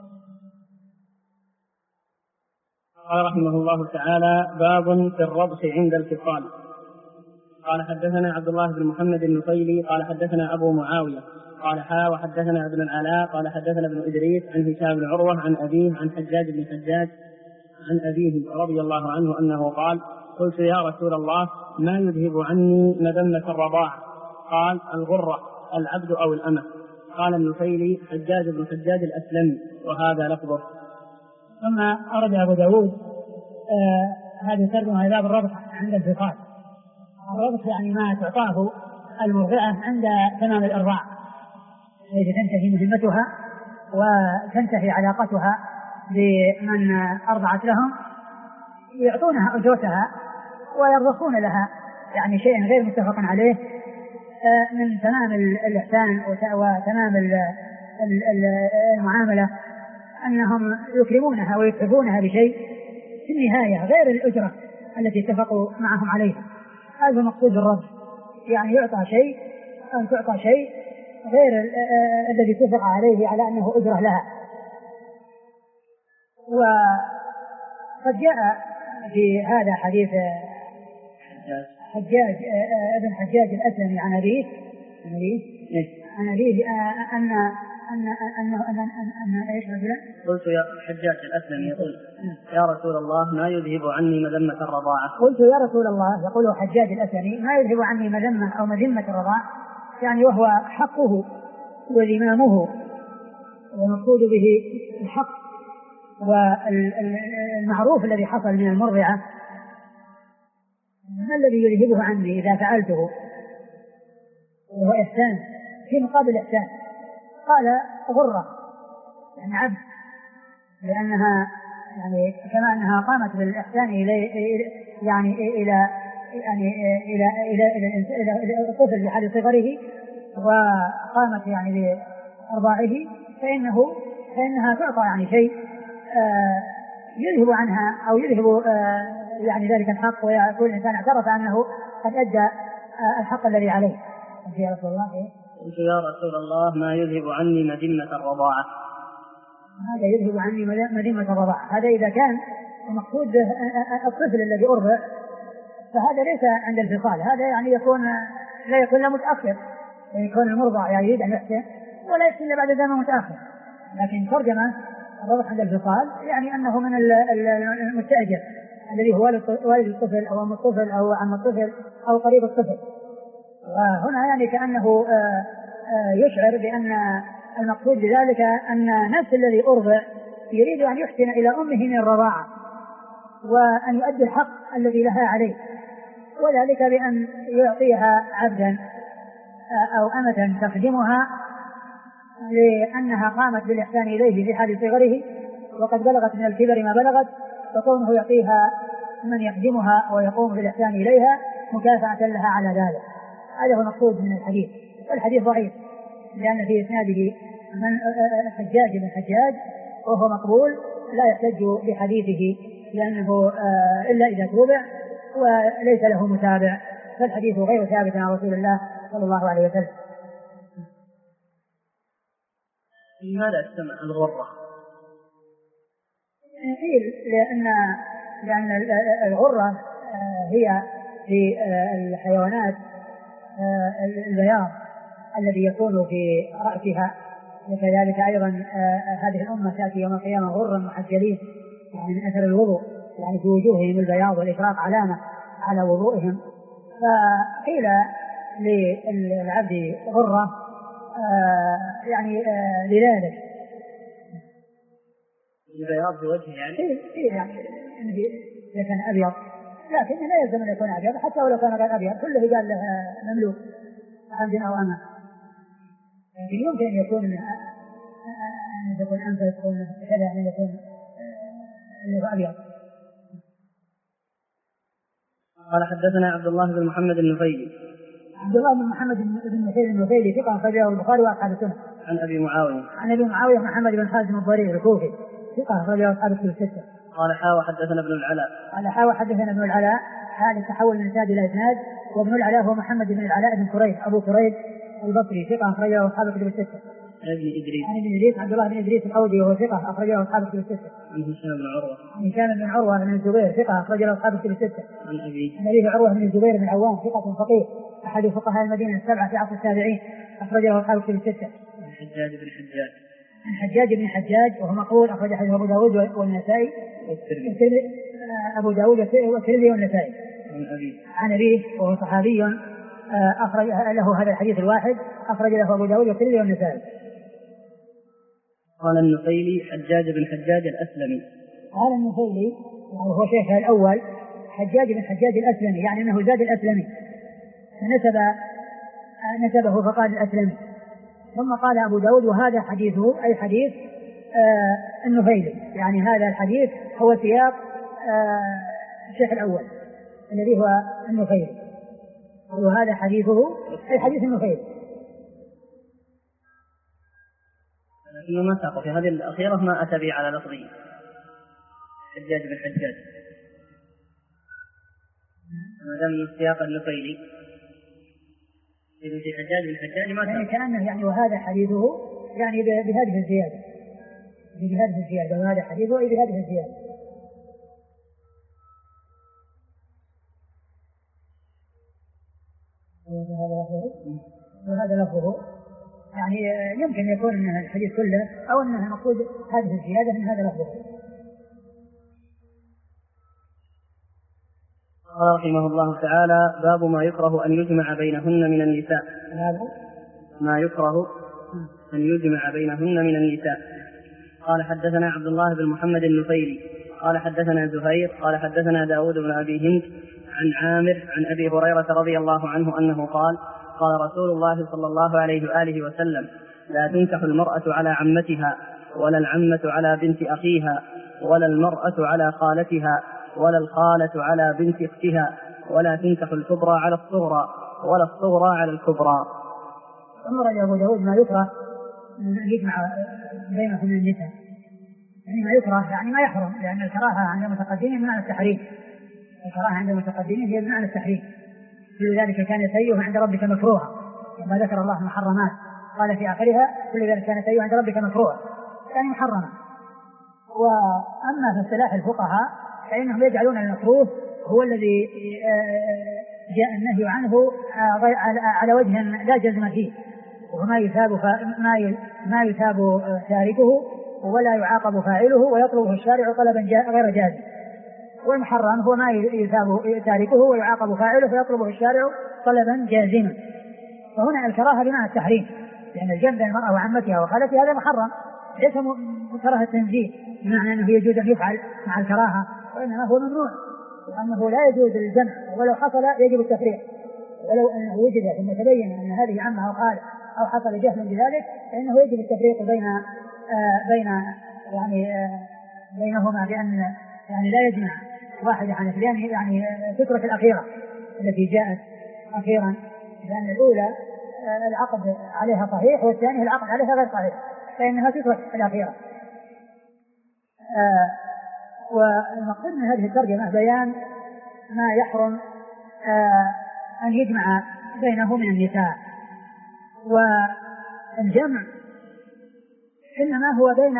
قال رحمه الله تعالى باب في الربط عند الفصال. قال حدثنا عبد الله بن محمد النفيلي قال حدثنا أبو معاوية قال وحدثنا ابن العلاء قال حدثنا ابن إدريس عن هشام بن عروة عن أبيه عن حجاج بن حجاج عن أبيه رضي الله عنه أنه قال قلت يا رسول الله ما يذهب عني مذمة الرضاع؟ قال الغرة العبد أو الأمة. قال النفيلي حجاج بن حجاج الأسلمي وهذا لفظه. ثم أرد أبو داود هذه ترجمة باب الربط عند الفصال. الربط يعني ما تعطاه المرضعة عند تمام الإرضاع حيث تنتهي مهمتها وتنتهي علاقتها بمن أرضعت لهم، يعطونها أجرتها ويرضخون لها يعني شيء غير متفق عليه من تمام الإحسان وتمام المعاملة، أنهم يكرمونها ويتعبونها بشيء في النهاية غير الأجرة التي اتفقوا معهم عليها. هذا مقصود الرب، يعني يعطى شيء أن تعطى شيء غير الذي اتفق عليه على أنه أجرة لها. وقد جاء في هذا حديث حجاج ابن حجاج الأسلمي عن أبيه أن إيش رجلا؟ قلت يا حجاج الأسلمي يقول يا رسول الله ما يذهب عني مذمة الرضاعة. قلت يا رسول الله، يقول حجاج الأسلمي ما يذهب عني مذمة أو مذمة الرضاعة، يعني وهو حقه وذمامه ومقصود به الحق والمعروف الذي حصل من المرضعة، ما الذي يذهبه عني إذا فعلته؟ وهو إحسان في مقابل إحسان. قال غرة يعني عبد، لأنها يعني كما أنها قامت بالإحسان إلى الطفل بحال صغره وقامت يعني بأرضاعه، فإنها تعطى يعني شيء يذهب عنها أو يذهب يعني ذلك الحق، ويكون الإنسان اعترف أنه قد أدى الحق الذي عليه. يا رسول الله قلت يا رسول الله ما يذهب عني مذمة الرضاعة؟ هذا يذهب عني مذمة الرضاعة، هذا إذا كان المقصود الطفل الذي أرضع فهذا ليس عند الفصال، هذا يعني لا يكون متأخر، يكون المرضع يعني يريد أن يحسن ولا يحسن إلا بعد زمن متأخر. لكن ترجمة الرضع عند الفصال يعني أنه من المستأجر الذي هو والد الطفل أو أم الطفل أو عم الطفل أو قريب الطفل. وهنا يعني كأنه يشعر بأن المقصود بذلك أن نفس الذي أرضع يريد أن يحسن إلى أمه من الرضاعة وأن يؤدي الحق الذي لها عليه، وذلك بأن يعطيها عبدا أو أمة تخدمها لأنها قامت بالإحسان إليه في حال صغره وقد بلغت من الكبر ما بلغت، فكونه يعطيها من يخدمها ويقوم بالإحسان إليها مكافأة لها على ذلك. هذا هو المقصود من الحديث. والحديث ضعيف لأن في إسناده حجاج بن حجاج وهو مقبول لا يحتج بحديثه لأنه إلا إذا توبع وليس له متابع، فالحديث غير ثابت عن رسول الله صلى الله عليه وسلم. لماذا السمع الغرة؟ لأن الغرة هي في الحيوانات البياض الذي يكون في رأسها، وكذلك أيضا هذه الأمة تأتي يوم القيامة غرا محجلين يعني من أثر الوضوء، يعني في وجوههم البياض والإشراق علامة على وضوئهم. فقيل للعبد غرة يعني لذلك البياض في وجهه يعني إذا كان أبيض، لكن لا يلزم أن يكون أبيض حتى ولو كان غير أبيض كله قال له مملوك عبد أو أمة. يمكن أن يكون أنت يكون كذا أن يكون أبيض. قال حدثنا عبد الله بن محمد النفيلي. عبد الله بن محمد بن نفيل النفيلي ثقة أخرجه البخاري وأصحاب السنة. عن أبي معاوية محمد بن خالد الضرير الكوفي ثقة أخرجه أصحاب الستة. قال حدثنا ابن العلاء. حدثنا ابن العلاء هذا التحول من إسناد إلى إسناد. وابن العلاء هو محمد بن العلاء بن كريب أبو كريب البصري ثقة أخرجه أصحاب الكتب الستة. عن ابن إدريس عبد الله بن إدريس الأودي وهو ثقة أخرجه أصحاب الكتب الستة. عن هشام بن عروة بن الزبير ثقة أخرجه أصحاب الكتب الستة. عن أبيه عروة بن الزبير بن العوام ثقة فقيه أحد فقهاء المدينة السبعة في عصر التابعين أخرجه أصحاب الكتب الستة. عن حجاج بن حجاج وهو مقبول أخرج حديث أبو داود والنسائي أبو داود والترمذي والنسائي. عن أبيه وهو صحابي أخرج له هذا الحديث الواحد أخرج له أبو داود والترمذي والنسائي. قال النفيلي حجاج بن حجاج الأسلمي. قال النفيلي وهو شيخه الأول حجاج بن حجاج الأسلمي يعني أنه زاد الأسلمي نسبه فقال الأسلمي. ثم قال أبو داود وهذا حديثه أي حديث النفيلي يعني هذا الحديث هو سياق الشيخ الأول الذي هو النفيلي وهذا حديثه أي حديث النفيلي. لكنه ما ساق في هذه الأخيرة ما أتى به على لفظه حجاج بن حجاج ما دام من سياق النفيلي إذن في حجاج بن حجاج ما يعني كأنه يعني وهذا حديثه يعني بهذه الزيادة وهذا حديثه أي بهذه الزيادة. وهذا لفظه يعني يمكن يكون أن الحديث كله أو أنها مقصود هذه الزيادة من هذا لفظه. قال رحمه الله تعالى باب ما يكره أن يجمع بينهن من النساء. ما يكره أن يجمع بينهن من النساء. قال حدثنا عبد الله بن محمد النفيلي قال حدثنا زهير قال حدثنا داود بن أبي هند عن عامر عن أبي هريرة رضي الله عنه أنه قال قال رسول الله صلى الله عليه وآله وسلم لا تنكح المرأة على عمتها ولا العمة على بنت أخيها ولا المرأة على خالتها ولا الخالة على بنت أختها ولا تنكح الكبرى على الصغرى ولا الصغرى على الكبرى. أمر أبو داود ما يكره يجمع بينهم من النساء يعني ما يكره يعني ما يحرم لأن الكراهة عند المتقدمين بمعنى التحريم. الكراهة عند المتقدمين هي بمعنى التحريم. كل ذلك كان سيئه عند ربك مكروها كما ذكر الله المحرمات قال في آخرها كل ذلك كان سيئه عند ربك مكروها يعني محرما. وأما في اصطلاح الفقهاء فإنهم يجعلون المكروه هو الذي جاء النهي عنه على وجه لا جزم فيه وما يثاب تاركه ولا يعاقب فاعله ويطلبه الشارع طلبا غير جازم. والمحرم هو ما يثاب تاركه ويعاقب فاعله فيطلبه الشارع طلبا جازما. فهنا الكراهة بمعنى التحريم لأن الجمع بين المرأة وعمتها وخالتها هذا محرم ليس كراهة التنزيه بمعنى أنه يجوز أن يفعل مع الكراهة وإنما هو ممنوع وأنه لا يجوز الجمع ولو حصل يجب التفريق ولو أنه وجد ثم تبين أن هذه عمها وخالة أو حصل جهل بذلك فإنه يجب التفريق بينهما بأن يعني لا يجمع واحدة عن اثنين يعني فكرة الأخيرة التي جاءت أخيرا لأن الأولى العقد عليها صحيح والثانية العقد عليها غير صحيح فإنها فكرة الأخيرة. والمقصود من هذه الترجمة بيان ما يحرم أن يجمع بينه من النساء. والجمع إنما هو بين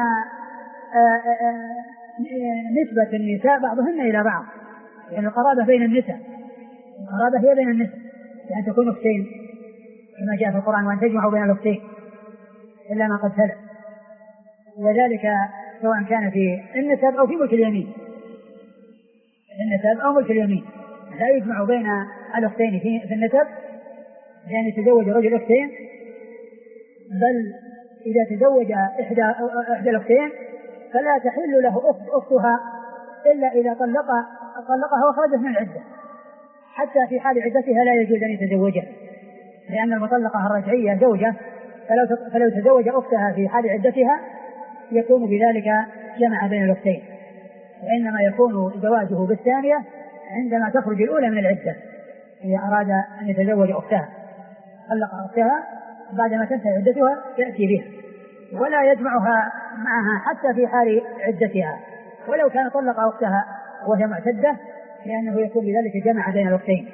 نسبة النساء بعضهن إلى بعض يعني القرابة بين النساء القرابة هي بين النساء يعني تكون أختين كما جاء في القرآن وأن تجمعوا بين الأختين إلا ما قد سلف وذلك سواء كان في النسب أو في ملك اليمين النسب أو ملك اليمين لا يجمع بين الأختين في النسب لأن يتزوج رجل أختين بل إذا تزوج إحدى الأختين فلا تحل له أختها إلا إذا طلقها وخرجت من العدة حتى في حال عدتها لا يجوز أن يتزوجها لأن المطلقة الرجعية زوجة فلو تزوج أختها في حال عدتها يكون بذلك جمع بين الأختين وإنما يكون زواجه بالثانية عندما تخرج الأولى من العدة إذا أراد أن يتزوج أختها طلق أختها بعدما تنتهي عدتها يأتي بها ولا يجمعها معها حتى في حال عدتها ولو كان طلق أختها وهي معتدة لأنه يكون بذلك جمع بين الأختين.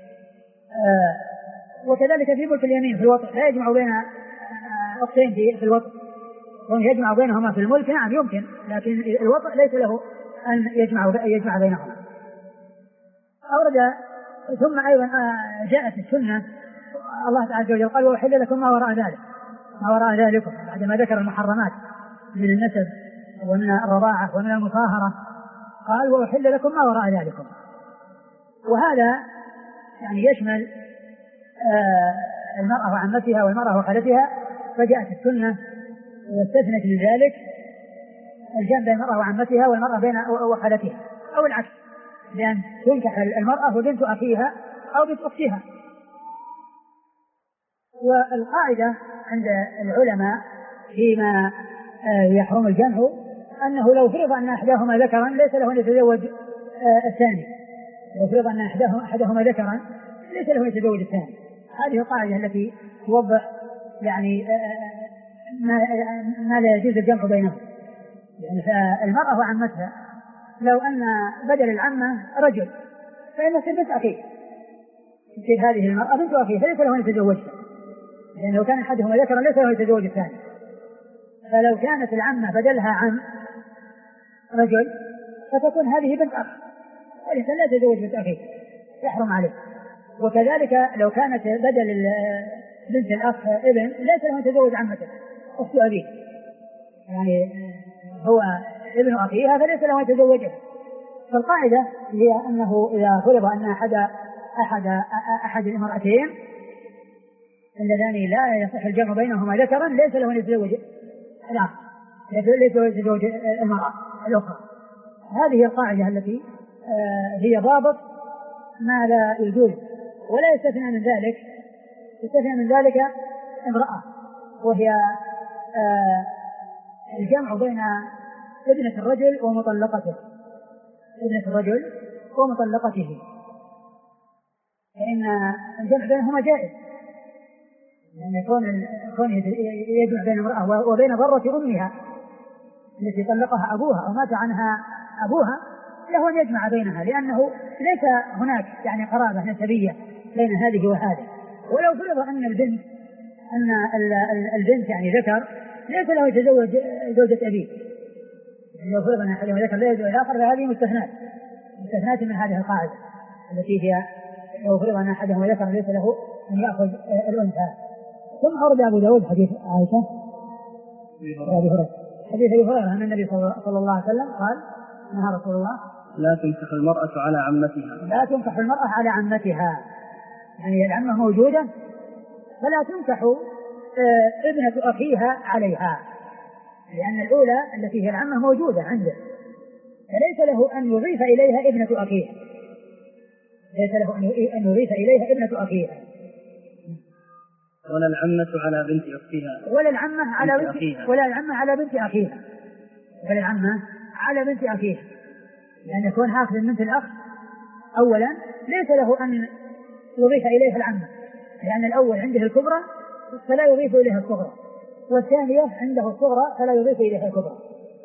وكذلك في ملك اليمين في الوطء لا يجمع بين أختين في الوطء ويجمع بينهما في الملك نعم يمكن لكن الوطء ليس له أن يجمع بينهما. أورد ثم أيضا جاءت السنة الله تعالى قال وأحل لكم ما وراء ذلكم بعدما ذكر المحرمات من النسب ومن الرضاعة ومن المصاهرة قال وأحل لكم ما وراء ذلكم وهذا يعني يشمل المرأة وعمتها والمرأة وخالتها فجاءت السنة واستثنت من ذلك الجمع بين المرأة وعمتها والمرأة بين وخالتها أو العكس لأن تنكح المرأة وبنت أخيها أو بنت أختها. والقاعدة عند العلماء فيما يحرم الجمع أنه لو فرض أن أحدهما ذكرا ليس له أن يتزوج الثاني لو فرض أن أحدهما ذكرا ليس له أن يتزوج الثاني. هذه القاعدة التي توضح يعني ما لا يجوز الجمع بينهم يعني فالمرأة وعمتها لو أن بدل العمة رجل فإنها بنت أخيه يصير هذه المرأة بنت أخيه فليس له أن يتزوجها لأنه كان أحدهما ذكرا ليس له أن يتزوج الثاني. فلو كانت العمة بدلها عم رجل فتكون هذه بنت أخ والإنسان لا يتزوج بنت أخيه يحرم عليه. وكذلك لو كانت بدل بنت الأخ ابن ليس له أن يتزوج عمته أخت أبيه يعني هو ابن أخيها فليس له أن يتزوجها. فالقاعدة هي أنه إذا فرض أن أحد المرأتين اللذان لا يصح الجمع بينهما ذكرا ليس له أن يتزوج الآخر ليس له أن يتزوج المرأة الأخرى. هذه القاعدة التي هي ضابط ما لا يجوز ولا يستثنى من ذلك امرأة وهي الجمع بين ابنة الرجل ومطلقته فإن الجمع بينهما جائز لأن يكون يجمع بين امرأة وبين ضرة أمها التي طلقها أبوها أو مات عنها أبوها له أن يجمع بينها لأنه ليس هناك يعني قرابة نسبية بين هذه وهذه. ولو فرض أن البنت يعني ذكر ليس له يتزوج زوجة أبيه لو فرض أن أحدهما ذكر لا يتزوج الآخر فهذه مستثنات من هذه القاعدة التي هي لو فرض أن أحدهما ذكر ليس له أن يأخذ الأنثى. ثم أورد أبو داود حديث عائشة حديث أبي هريرة أن النبي صلى الله عليه وسلم قال نهى رسول الله لا تنكح المرأة على عمتها يعني العمة موجودة فلا تنكح ابنة أخيها عليها لأن الأولى التي هي العمة موجودة عنده فليس له أن يضيف إليها ابنة أخيها ولا العمة على بنت أختها. ولا العمة على بنت أخيها. ولا العمة على بنت أخيها. ولا العمة على بنت أخيها. لأن يكون هاخذ من بنت الأخ أولا ليس له أن يضيف إليها العمة، لأن الأول عنده الكبرى فلا يضيف إليها الصغرى، والثانية عنده الصغرى فلا يضيف إليها الكبرى.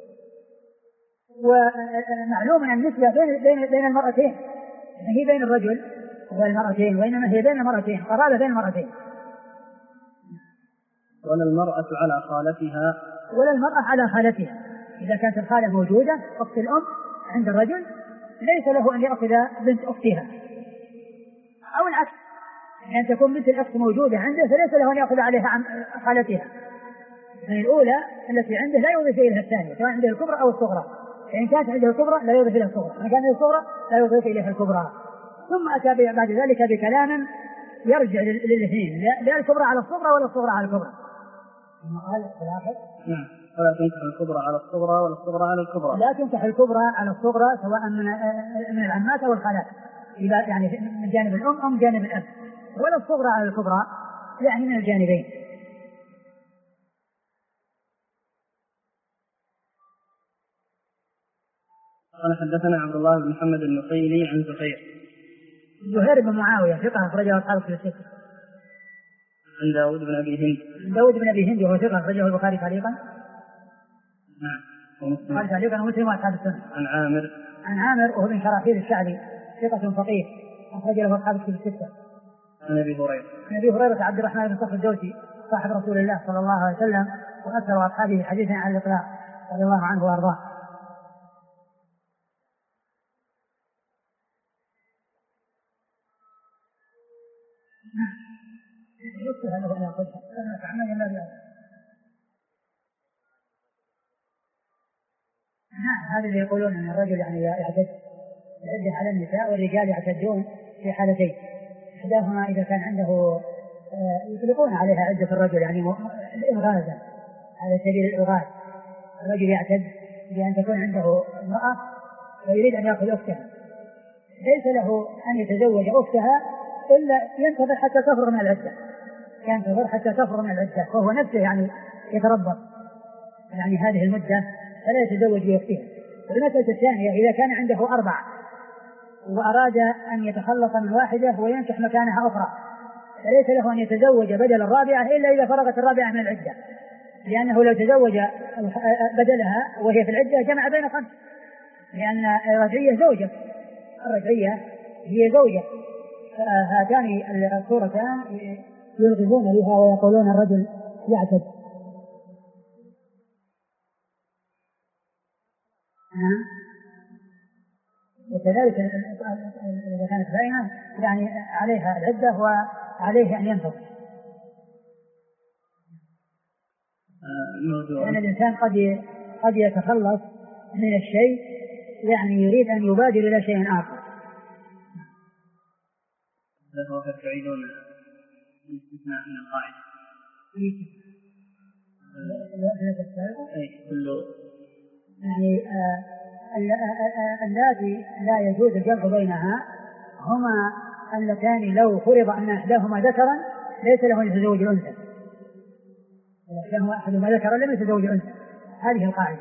ومعلوم أن النسبة بين المرأتين هي بين الرجل والمرأتين، وإنما هي بين المرأتين، قرابة بين المرأتين. ولا المرأة على خالتها. ولا المرأة على خالتها. إذا كانت الخالة موجودة أخت الأم عند الرجل ليس له أن يأخذ بنت أختها، أو العكس، أن تكون بنت الأخت موجودة عنده فليس له أن يأخذ عليها خالتها. يعني الأولى التي عنده لا يضيف إليها الثانية، سواء عنده الكبرى أو الصغرى. فإن كانت عنده الكبرى لا يضيف إليها الصغرى، إن كانت الصغرى لا يضيف إليها الكبرى. ثم أتى بعد ذلك بكلام يرجع للاثنين، لا الكبرى على الصغرى ولا الصغرى على الكبرى. قال في الآخر ولا تنكح الكبرى على الصغرى ولا الصغرى على الكبرى. لا تنكح الكبرى على الصغرى سواء من العمات أو الخالات، يعني من جانب الأم أو من جانب الأب، ولا الصغرى على الكبرى يعني من الجانبين. قال حدثنا عبد الله بن محمد النقيلي عن زهير بن معاوية ثقة أخرجه أصحاب في الستة. عن داود بن أبي هند. داود بن أبي هند وهو ثقة أخرجه البخاري تعليقا. نعم. البخاري تعليقا ومسلم وأصحاب السنة. عن عامر وهو بن شراحيل الشعبي ثقة فقيه أخرج له أصحاب في الستة. عن أبي هريرة عبد الرحمن بن صخر الدوسي صاحب رسول الله صلى الله عليه وسلم وأكثر أصحابه حديثا عن الإطلاق رضي الله عنه وأرضاه. هذا اللي يقولون أن الرجل يعني يعتد على النساء والرجال يعتدون في حالتين، إحداهما إذا كان عنده يطلقون عليها عدة الرجل يعني إلغازا على سبيل الإلغاز، الرجل يعتد بأن تكون عنده امرأة ويريد أن يأخذ أختها، ليس له أن يتزوج أختها إلا ينتظر حتى تفرغ من العدة، وهو نفسه يعني يتربص يعني هذه المدة فلا يتزوج بأختها. المسألة الثانية إذا كان عنده 4 وأراد أن يتخلص من واحدة وينكح مكانها أخرى فليس له أن يتزوج بدل الرابعة إلا إذا فرغت الرابعة من العدة، لأنه لو تزوج بدلها وهي في العدة جمع بين 5، لأن الرجعية زوجة، الرجعية هي زوجة. هاتان الصورتان يرغبون بها ويقولون الرجل يعتد. وكذلك إذا كانت باينة يعني عليها العدة وعليه أن ينفذ. لأن الإنسان قد يتخلص من الشيء يعني يريد أن يبادر إلى شيء آخر. هو تعيدون الاستثناء من القاعدة. يعني اللاتي لا يجوز الجمع بينها هما اللتان لو فرض أن أحداهما ذكرا ليس له أن يتزوج الأنثى، أحدهما ذكرا لم يتزوج الأنثى، هذه القاعدة.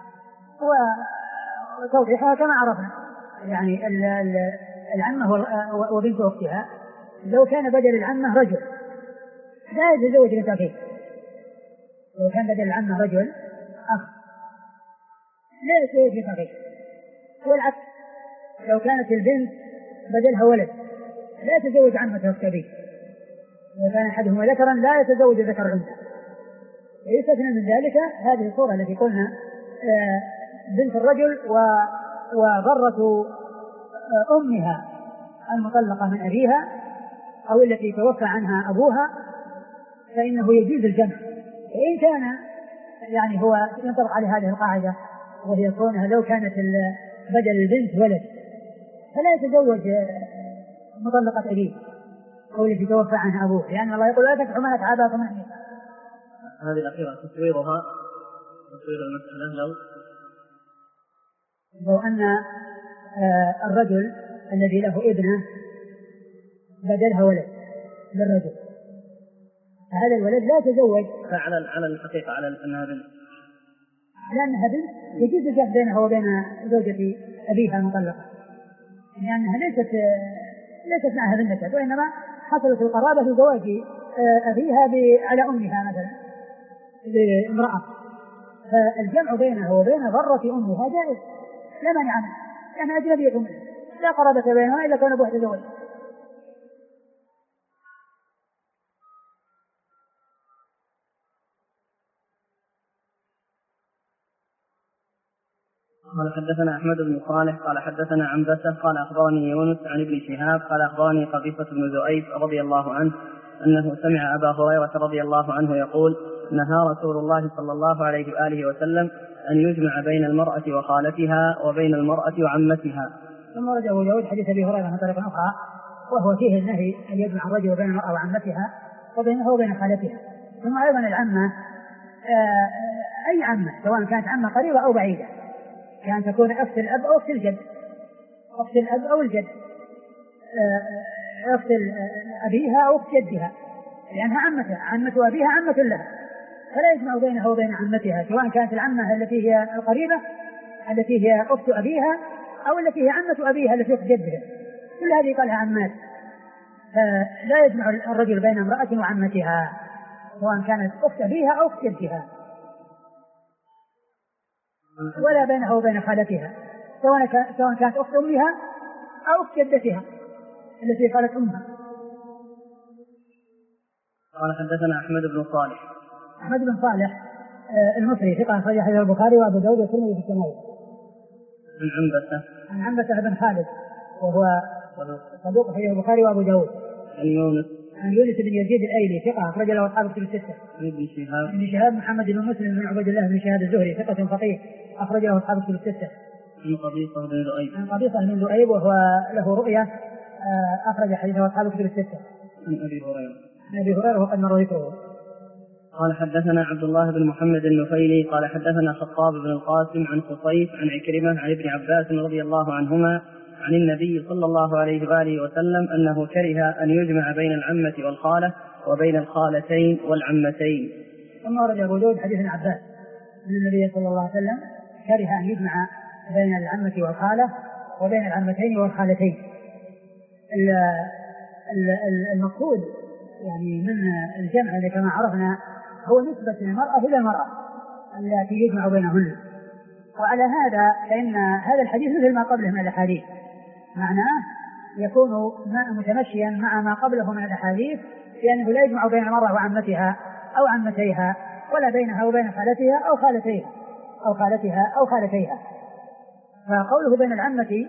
وتوضيحها كما عرفنا يعني العمة وبنت أختها لو كان بدل العمة رجل لا يتزوج بنت أخيه، لو كان بدل العمة رجل أخ لا يتزوج بنت أخيه، والعكس لو كانت البنت بدلها ولد لا يتزوج عمته أبيه، لو كان أحدهما ذكرا لا يتزوج ذكر الأنثى. يستثنى من ذلك هذه الصورة التي قلنا بنت الرجل وضرة أمها المطلقة من أبيها أو التي توفى عنها أبوها فإنه يجوز الجمع، وإن كان يعني هو ينطبق على هذه القاعدة وهي كونها لو كانت بدل البنت ولد فلا يتزوج مطلقة أبيه أو التي توفى عنها أبوه، لأن الله يقول لا تنكحوا ما نكح آباؤكم من النساء. هذه الأخيرة تصوير المسألة لو أن الرجل الذي له ابنة بدلها ولد للرجل هذا الولد لا يتزوج على الحقيقة على أنها بنت، لأنها بنت يجوز الجمع بينها وبين زوجة أبيها المطلقة، لأنها ليست معها بالنسب، وإنما حصلت القرابة في زواج أبيها على أمها مثلا لامرأة، فالجمع بينها وبين ضرة أمها جائز لا مانع منه، لأنها أجنبية منه لا قرابة بينها إلا كان أبوها تزوج. قال حدثنا أحمد بن صالح قال حدثنا عنبسة قال أخبرني يونس عن ابن شهاب قال أخبرني قبيصة بن ذؤيب رضي الله عنه أنه سمع أبا هريرة رضي الله عنه يقول: نهى رسول الله صلى الله عليه وآله وسلم أن يجمع بين المرأة وخالتها وبين المرأة وعمتها. ثم ورد أبو داود حديث أبي هريرة من طريق أخرى وهو فيه النهي أن يجمع الرجل بين المرأة وعمتها وبينها وبين خالتها. ثم أيضا العمة أي عمة سواء كانت عمة قريبة أو بعيدة، كان تكون أخت الأب أو أخت الجد، أخت الأب أو الجد، أخت أبيها أو أخت جدها، لأنها عمتها، عمة أبيها عمة لها، فلا يجمع بينها وبين عمتها سواء كانت العمة التي هي القريبة التي هي أخت أبيها أو التي هي عمة أبيها التي أخت جدها، كل هذه قالها عمات. فلا يجمع الرجل بين امرأة وعمتها سواء كانت أخت أبيها أو أخت جدها، ولا بينها وبين خالتها سواء كانت أخت أمها أو أخت جدتها التي قالت أمها. قال حدثنا أحمد بن صالح. أحمد بن صالح المصري ثقة أخرج حديث البخاري وأبو داود والترمذي في الشمائل. عن عنبسة بن خالد وهو صدوق أخرجه البخاري وأبو داود. عن يونس بن يزيد الأيلي ثقة أخرج له أصحاب الكتب الستة. ابن شهاب محمد بن مسلم بن عبد الله بن شهاب الزهري ثقة فقيه أخرج له أصحاب الكتب الستة. عن قبيصة بن ذؤيب وهو له رؤية أخرج حديثه أصحاب الكتب الستة. عن أبي هريرة وقد مر ذكره. قال حدثنا عبد الله بن محمد النفيلي قال حدثنا خطاب بن القاسم عن خصيف عن عكرمة عن ابن عباس رضي الله عنهما عن النبي صلى الله عليه وآله وسلم أنه كره أن يجمع بين العمة والخالة وبين الخالتين والعمتين. ثم ورد أبو داود حديث ابن عباس أن النبي صلى الله عليه وسلم كره أن يجمع بين العمة والخالة وبين العمتين والخالتين. المقصود يعني من الجمع كما عرفنا هو نسبة المرأة إلى المرأة التي يجمع بينهن، وعلى هذا فإن هذا الحديث مثل ما قبله من الأحاديث، معناه يكون متمشيا مع ما قبله من الأحاديث، لأنه لا يجمع بين المرأة وعمتها أو عمتيها ولا بينها وبين خالتها أو خالتيها أو خالتها أو خالتيها. فقوله بين العمة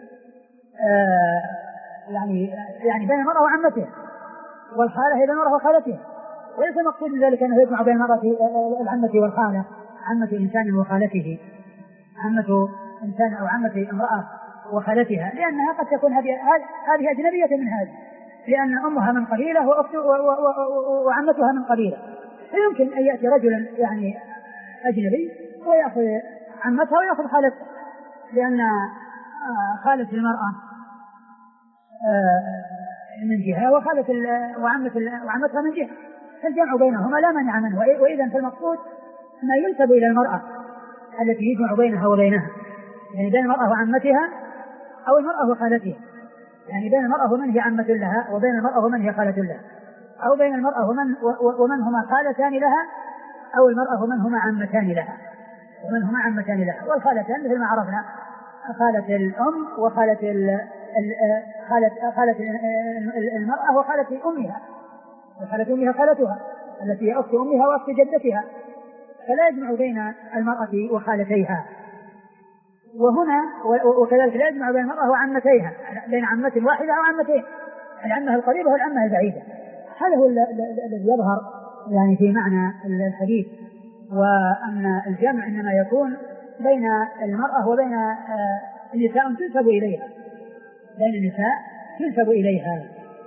يعني بين المرأة وعمتها، والخالة هي بين المرأة وخالتها، وليس مقصود ذلك أنه يجمع بين العمة والخالة، عمة إنسان وخالته، عمة إنسان أو عمة امرأة وخالتها، لأنها قد تكون هذه أجنبية من هذه، لأن أمها من قبيلة وعمتها من قبيلة، فيمكن أن يأتي رجل يعني أجنبي ويأخذ عمتها ويأخذ خالتها، لأن خالة المرأة من جهة وعمتها من جهة، فالجمع بينهما لا مانع منه. وإذا فالمقصود ما ينسب إلى المرأة التي يجمع بينها وبينها، يعني بين المرأة وعمتها أو المرأة وخالتها، يعني بين المرأة ومن هي عمة لها وبين المرأة ومن هي خالة لها، أو بين المرأة ومن هما خالتان لها، أو المرأة ومن هما عمتان لها والخالتان مثل ما عرفنا خالة الأم وخالة خالة المرأة وخالة أمها، وخالة أمها خالتها التي هي أخت أمها وأخت جدتها، فلا يجمع بين المرأة وخالتيها. وهنا وكذلك لا يجمع بين المرأة وعمتيها، بين عمة واحدة أو عمتين، العمة القريبة والعمة البعيدة. هذا هو الذي يظهر يعني في معنى الحديث، وأن الجمع إنما يكون بين المرأة وبين النساء تنسب إليها، بين النساء تنسب إليها.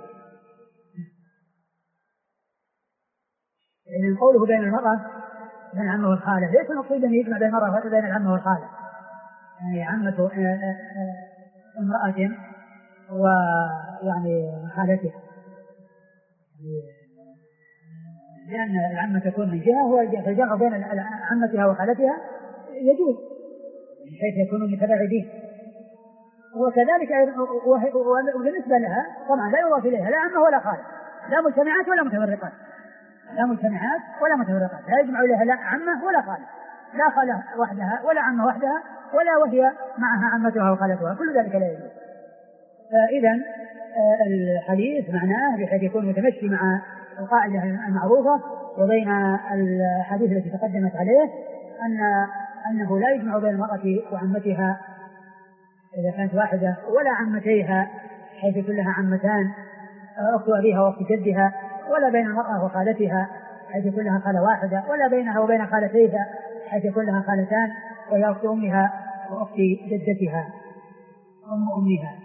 يعني قوله بين المرأة بين العمة والخالة ليس المقصود أن يجمع بين المرأة وبين العمة والخالة، يعني عمة امرأة ويعني خالته، لأن العمة تكون من جهة فالجمع بين عمتها وخالتها يجوز حيث يكونوا متباعدين. وكذلك وبالنسبة لها طبعا لا يضاف إليها لا عمة ولا خالة، لا مجتمعات ولا متفرقات، لا مجتمعات ولا متفرقات، لا يجمع إليها لا عمة ولا خالة، لا خالة وحدها ولا عمة وحدها ولا وهي معها عمتها وخالتها، كل ذلك لا يجوز. فإذا الحديث معناه بحيث يكون متمشي مع القاعدة المعروفة وبين الحديث التي تقدمت عليه أنه لا يجمع بين المرأة وعمتها إذا كانت واحدة ولا عمتيها حيث يكون لها عمتان أخت أبيها وأخت جدها، ولا بين المرأة وخالتها حيث يكون لها خالة واحدة، ولا بينها وبين خالتيها حيث يكون لها خالتان وهي أخت أمها وأخت جدتها أم أمها.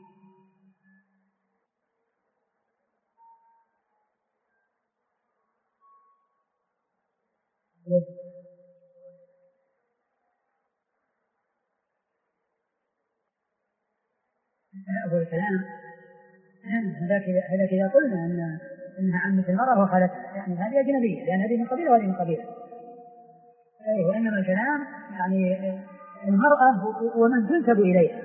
أول كلام هذا إذا قلنا أنها عمة المرأة وخالتها يعني هذه أجنبية لأن هذه من قبيلة وهذه من قبيلة. وإنما الكلام يعني المرأة ومن تنسب إليها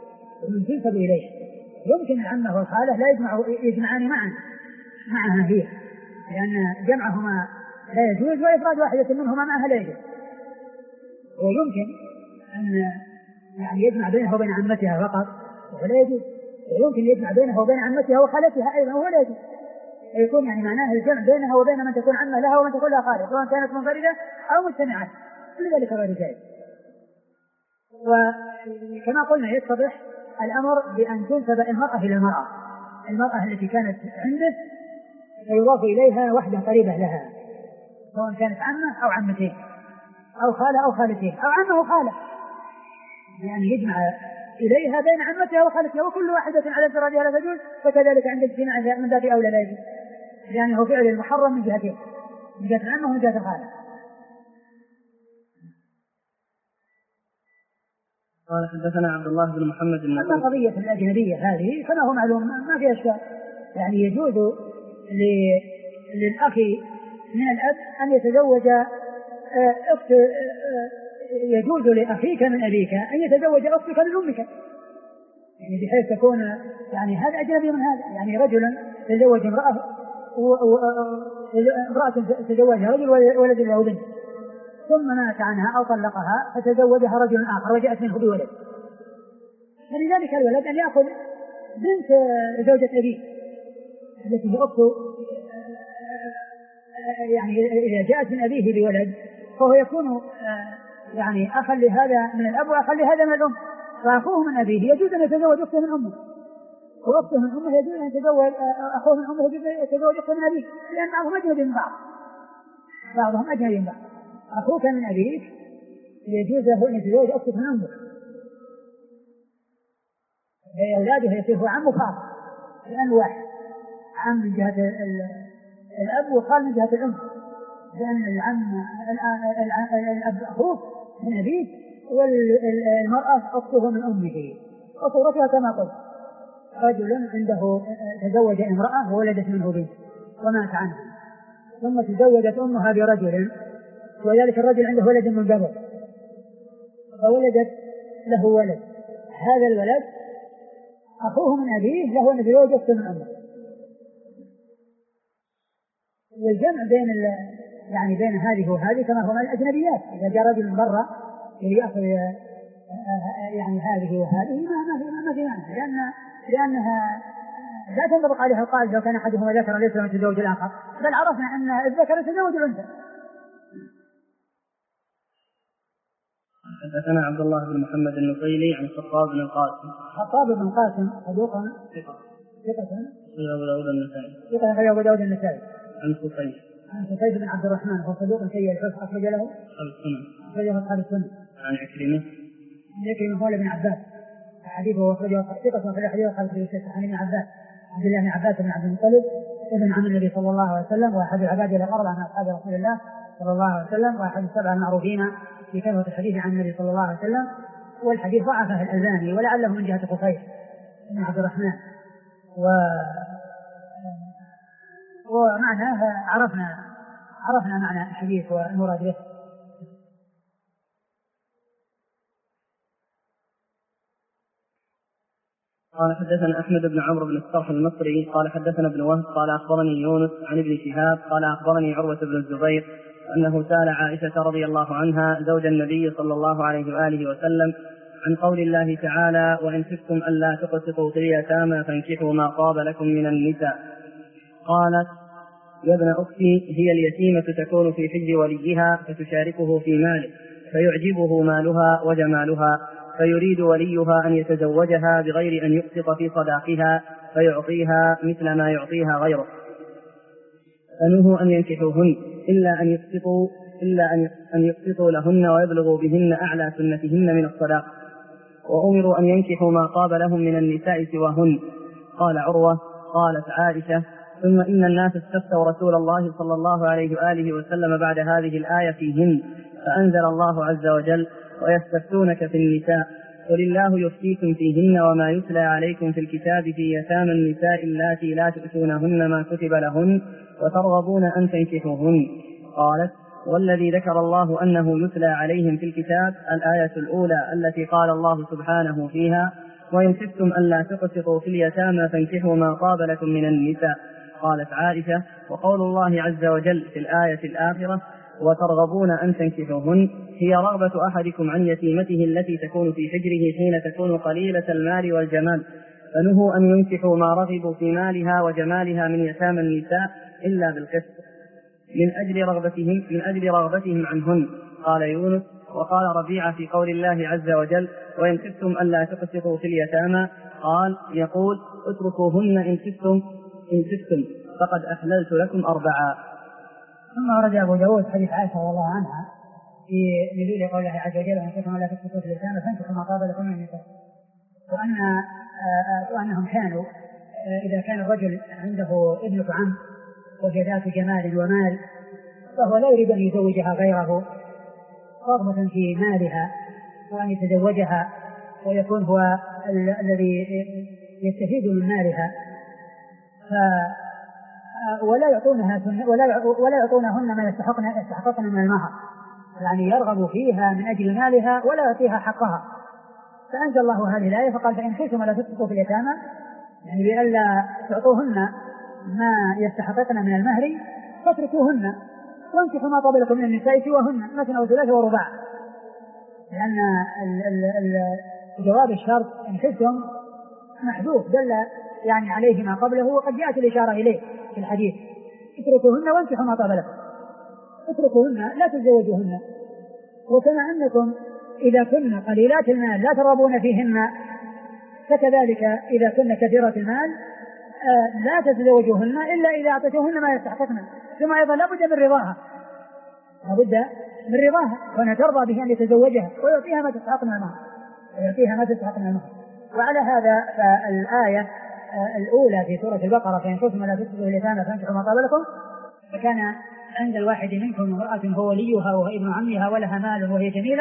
يمكن العمة والخالة لا يجمعان معها هي، لأن جمعهما لا يجوز وإفراد واحدة منهما معها لا يجوز. ويمكن أن يعني يجمع بينها وبين عمتها فقط ولا يجوز، ويمكن يجمع بينها وبين عمتها وخالتها أيضا ولا يجوز. يكون يعني معناه الجمع بينها وبين من تكون عمة لها ومن تكون لها خالة سواء كانت منفردة أو مجتمعات، كل ذلك غير جائز. وكما قلنا يتضح الأمر بأن تنسب المرأة إلى المرأة التي كانت عنده فيضاف إليها وحدة قريبة لها سواء كانت عمة أو عمتين أو خالة أو خالتين أو عمة وخالة، يعني يجمع إليها بين عمتها وخالتها وكل واحدة على انفرادها لا تجوز، فكذلك عند اجتماعها من باب أولى لا يجوز، يعني هو فعل المحرم من جهتين، من جهة العمة ومن جهة الخالة. قال حدثنا عبد الله بن محمد أما قضية الأجنبية هذه كما هو معلوم ما فيها إشكال، يعني يجوز للأخ من الأب أن يتزوج أخت، يجوز لأخيك من أبيك أن يتزوج أختك من أمك، يعني بحيث تكون يعني هذا أجنبي من هذا، يعني رجل تزوج امرأة تزوجها رجل ولد له بنت ثم مات عنها أو طلقها فتزوجها رجل آخر وجاءت منه بولد، فلذلك الولد أن يأخذ بنت زوجة أبيه التي هي أخته، يعني إذا جاءت من أبيه بولد فهو يكون يعني أخا لهذا من الأب وأخا لهذا من الأم، فأخوه من أبيه يجوز أن يتزوج أخته من أمه، وأخته من أمه يجوز أن يتزوج أخوه من أمه يجوز أن يتزوج أخته من أبيه، لأن بعضهم أجنبي من بعضهم أجنبي من بعض. أخوك من أبيك يجوز له أن يتزوج أختك من أمك، أولاده يصير هو عم وخال لأن واحد، عم من جهة الأب وخال من جهة الأم، لأن الأب أخوه من أبيه والمرأة أخته من أمه. وصورتها كما قلت رجل عنده تزوج امرأة وولدت منه بنت ومات عنها ثم تزوجت أمها برجل وذلك الرجل عنده ولد من قبل فولدت له ولد، هذا الولد أخوه من أبيه له أن يتزوج أخته من أمه. والجمع بين هذه وهذه كما هو من الأجنبيات، إذا جاء رجل من برا يأخذ يعني هذه وهذه ما في معنى، لأنها لا تنطبق عليها القاعدة لو كان أحدهما ذكرا ليس له يتزوج الآخر، بل عرفنا أن الذكر يتزوج الأنثى. حدثنا عبد الله بن محمد النقيلي عن خطاب بن القاسم. خطاب بن القاسم صدوقا ثقة أبو داود النسائي. عن سفيان بن عبد الرحمن هو صدوق سيء الحفظ أخرج له أصحاب السنة. عن عكرمة مولى بن عباس حديثه أخرجه ثقة في الحديث خالد بن الشيخ عن ابن عباس عبد الله بن عباس بن عبد المطلب ابن عم النبي صلى الله عليه وسلم وأحد العباد الأقرب عن أصحاب رسول الله صلى الله عليه وسلم وأحد السبعة المعروفين في كثرة الحديث عن النبي صلى الله عليه وسلم، والحديث ضعفه الألباني ولعله من جهة خفيف بن عبد الرحمن ومعناه عرفنا عرفنا معنى الحديث والمراد به. قال حدثنا أحمد بن عمرو بن الصرح المصري قال حدثنا ابن وهب قال أخبرني يونس عن ابن شهاب قال أخبرني عروة بن الزبير أنه سأل عائشة رضي الله عنها زوج النبي صلى الله عليه وآله وسلم عن قول الله تعالى وإن خفتم ألا تقسطوا في اليتامى فانكحوا ما طاب لكم من النساء. قالت يا ابن أختي هي اليتيمة تكون في حج وليها فتشاركه في ماله فيعجبه مالها وجمالها فيريد وليها أن يتزوجها بغير أن يقسط في صداقها فيعطيها مثل ما يعطيها غيره فنهوا أن ينكحوهن إلا أن يقسطوا لهن ويبلغوا بهن أعلى سنتهن من الصداق وأمروا أن ينكحوا ما طاب لهم من النساء سواهن. قال عروة قالت عائشة ثم إن الناس استفتوا رسول الله صلى الله عليه وآله وسلم بعد هذه الآية فيهن فأنزل الله عز وجل ويستفتونك في النساء قل الله يفتيكم فيهن وما يتلى عليكم في الكتاب في يتامى النساء اللاتي لا تؤتونهن ما كتب لهن وترغبون أن تنكحوهن. قالت والذي ذكر الله أنه يتلى عليهم في الكتاب الآية الأولى التي قال الله سبحانه فيها وإن خفتم ألا تقسطوا في اليتامى فانكحوا ما طاب لكم من النساء. قالت عائشة وقول الله عز وجل في الآية الآخرة وترغبون أن تنكحوهن هي رغبة أحدكم عن يتيمته التي تكون في حجره حين تكون قليلة المال والجمال فنهوا أن ينكحوا ما رغبوا في مالها وجمالها من يتامى النساء إلا بالقسط من أجل رغبتهم عنهن. قال يونس وقال ربيعة في قول الله عز وجل وإن خفتم ألا تقسطوا في اليتامى قال يقول اتركوهن إن خفتم فقد أحللت لكم 4. ثم ورد أبو داود حديث عائشة رضي الله عنها في نزول قول الله عز وجل وإن خفتم ألا تقسطوا في اليتامى فانكحوا ما طاب لكم من النساء وأنهم كانوا إذا كان الرجل عنده ابنة عم وجدات جمال ومال فهو لا يريد أن يزوجها غيره رغبة في مالها وأن يتزوجها ويكون هو الذي يستفيد من مالها ولا يعطونهن ما يستحقن من المهر يعني يرغب فيها من أجل مالها ولا يعطيها حقها. فأنزل الله هذه الآية فقال فإن خفتم ألا تقسطوا في اليتامى يعني بألا تعطوهن ما يستحققن من المهر فاتركوهن وانكحوا ما طاب لكم من النساء سواهن مثنى وثلاث ورباع لأن جواب الشرط إن خفتم محذوف دل يعني عليه ما قبله وقد جاءت الإشارة إليه في الحديث اتركوهن وانكحوا ما طاب لكم اتركوهن لا تزوجوهن. وكما أنكم إذا كن قليلات المال لا ترغبون فيهن فكذلك إذا كن كثيرة المال لا تتزوجوهن إلا إذا أعطيتوهن ما يستحققن. ثم أيضا لا بد من رضاها وأنها ترضى به أن يتزوجها ويعطيها ما تستحق من المهر وعلى هذا فالآية الأولى في سورة البقرة فإن خفتم ألا تقسطوا في اليتامى فانكحوا ما طاب لكم فكان عند الواحد منكم امرأة هو وليها وهو ابن عمها ولها مال وهي جميلة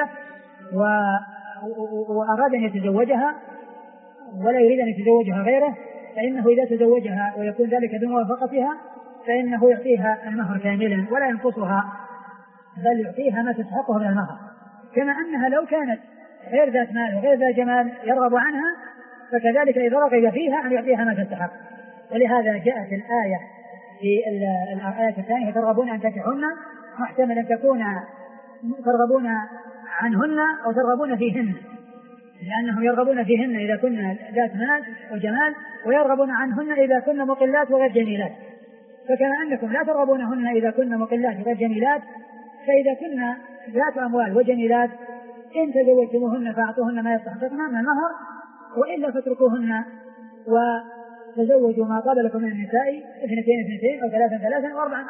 وأراد أن يتزوجها ولا يريد أن يتزوجها غيره فإنه إذا تزوجها ويكون ذلك بموافقتها فإنه يعطيها المهر كاملا ولا ينقصها بل يعطيها ما تستحقه من المهر. كما أنها لو كانت غير ذات مال وغير ذات جمال يرغب عنها فكذلك إذا رغب فيها أن يعطيها ما تستحق. ولهذا جاءت الآية في الآية الثانية ترغبون أن تنكحوهن محتمل أن تكون ترغبون عنهن أو ترغبون فيهن لأنهم يرغبون فيهن إذا كن ذات مال وجمال ويرغبون عنهن إذا كن مقلات وغير جميلات. فكما أنكم لا ترغبونهن إذا كن مقلات وغير جميلات فإذا كن ذات أموال وجميلات إن تزوجتموهن فأعطوهن ما يستحققن من المهر وإلا فاتركوهن وتزوجوا ما طاب لكم من النساء 2 أو 3 و4 4.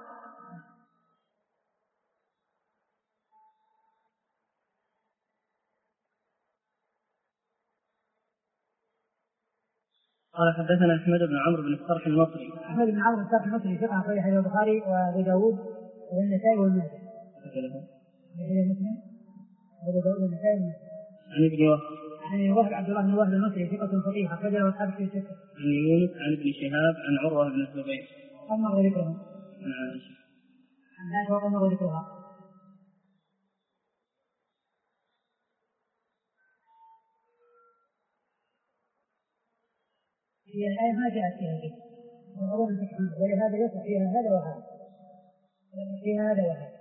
قال حدثنا أحمد بن عمرو بن الصرح المصري. أحمد بن عمرو بن الصرح المصري ثقة أخرج حديث البخاري وأبو داود والنسائي والماجه. مسلم أبو داود والنسائي والماجه. عن وهب عبد الله بن وهب المصري ثقة فقيه أخرج له أصحاب في الستة. عن يونس عن ابن شهاب عن عروة بن الزبير. أما ذكرهم. عن عائشة. لا تغمر ذكرها. هي الآية ما جاءت فيها شيء، ولهذا يصح فيها هذا وهذا، فيها هذا وهذا.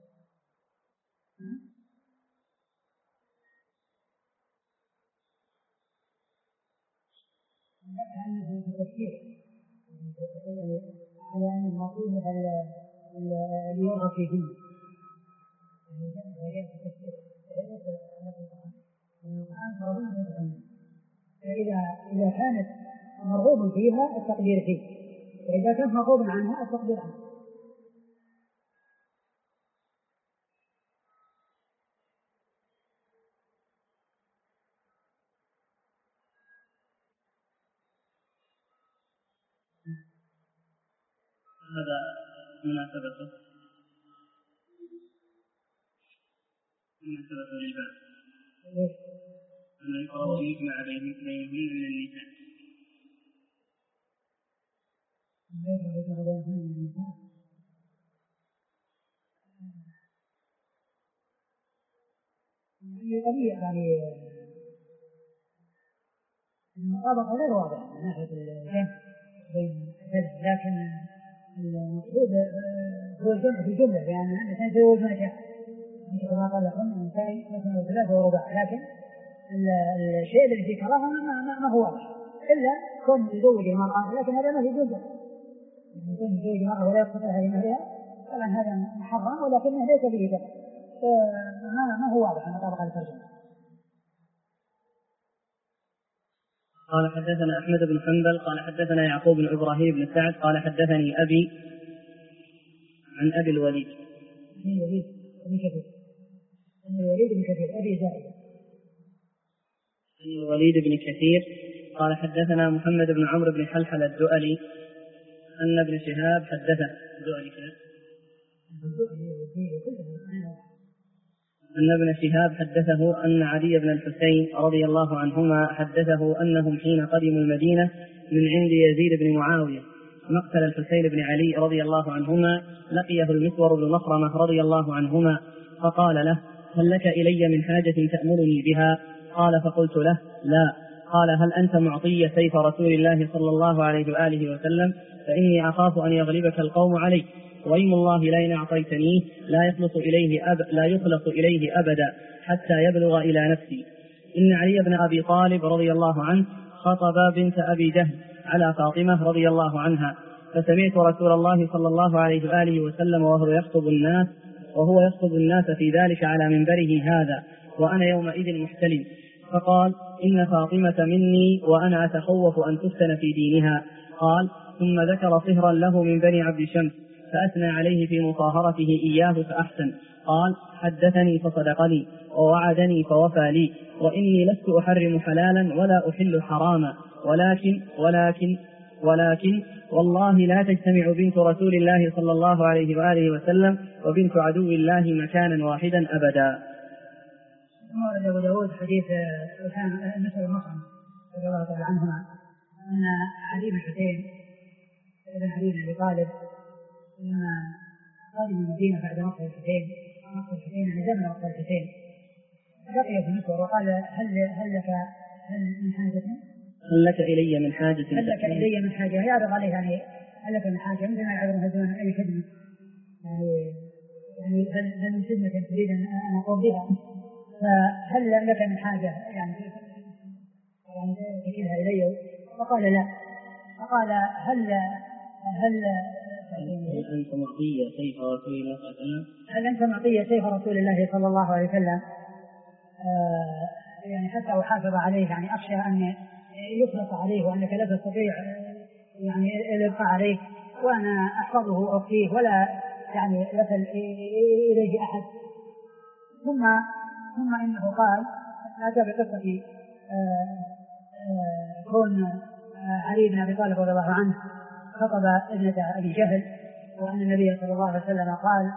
لأنه في التفسير على أن المطلوب اللي يرغب فيه فإذا كانت مرغوب فيها التقدير فيه، وإذا كانت مرغوب عنها التقدير عنه. هذا مناسبته للباب أن يقرأ ويجمع بينهن من النساء. يعني المطابقة غير واضحة من ناحية الجمع بين، لكن المقصود هو الجمع في الجملة، لأن الإنسان يتزوج ما شاء، كما قال لكم الإنسان مثلا وثلاثة ورباع، لكن الشيء الذي في كراهة ما هو واضح إلا كون يزوج المرأة، لكن هذا ما في جزء، يكون يزوج المرأة ولا يقتطعها لمهرها، طبعا هذا محرم ولكنه ليس به جمع، ما هو واضح مطابقة الترجمة. قال حدثنا أحمد بن حنبل قال حدثنا يعقوب بن إبراهيم بن سعد قال حدثني أبي عن أبي الوليد بن كثير أبي زائدة الوليد بن كثير قال حدثنا محمد بن عمرو بن حلحل الدؤلي أن ابن شهاب حدثه أن ابن شهاب حدثه أن علي بن الحسين رضي الله عنهما حدثه أنهم حين قدموا المدينة من عند يزيد بن معاوية مقتل الحسين بن علي رضي الله عنهما لقيه المسور بن مخرمة رضي الله عنهما فقال له: هل لك إلي من حاجة تأمرني بها؟ قال: فقلت له: لا. قال: هل أنت معطي سيف رسول الله صلى الله عليه وآله وسلم؟ فإني أخاف أن يغلبك القوم علي، وإيم الله لئن أعطيتنيه لا يخلص إليه أبدا حتى يبلغ إلى نفسي. إن علي بن أبي طالب رضي الله عنه خطب بنت أبي جهل على فاطمة رضي الله عنها، فسمعت رسول الله صلى الله عليه وآله وسلم وهو يخطب الناس في ذلك على منبره هذا، وأنا يومئذ محتلم، فقال: إن فاطمة مني وأنا أتخوف أن تفتن في دينها. قال: ثم ذكر صهرا له من بني عبد شمس فأثنى عليه في مطاهرته إياه فأحسن. قال: حدثني فصدقني، ووعدني فوفى لي، وإني لست أحرم حلالا ولا أحل حراما، ولكن والله لا تجتمع بنت رسول الله صلى الله عليه وآله وسلم وبنت عدو الله مكانا واحدا أبدا. ورد أبو داود حديث مسألة المصعب رضي الله تعالى عنهما أن علي بن الحسين ابن علي بن أبي طالب لما قادم المدينة بعد مقتل الحسين يعني زمن مقتل الحسين بقي في مصر وقال: هل لك إلي من حاجة؟ يعرض عليه يعني هل لك من حاجة مثل ما يعرض هدون أي خدمة، يعني هل من خدمة تريد أن أقوم بها؟ فهل لك من حاجة يعني تكلها إلي؟ فقال: لا. فقال: هل أنت معطية سيف رسول الله صلى الله عليه وسلم؟ هل أنت معطية سيف رسول الله صلى الله عليه وسلم؟ يعني حتى أحافظ عليه، يعني أخشى أن يخلص عليه وأنك لا تستطيع يعني الإبقاء عليه، وأنا أحفظه وأخفيه ولا يعني يصل إليه أحد. ثم إنه قال هذا بقصة كون علي بن أبي طالب رضي الله عنه خطب ابنة أبي جهل، وأن النبي صلى الله عليه وسلم قال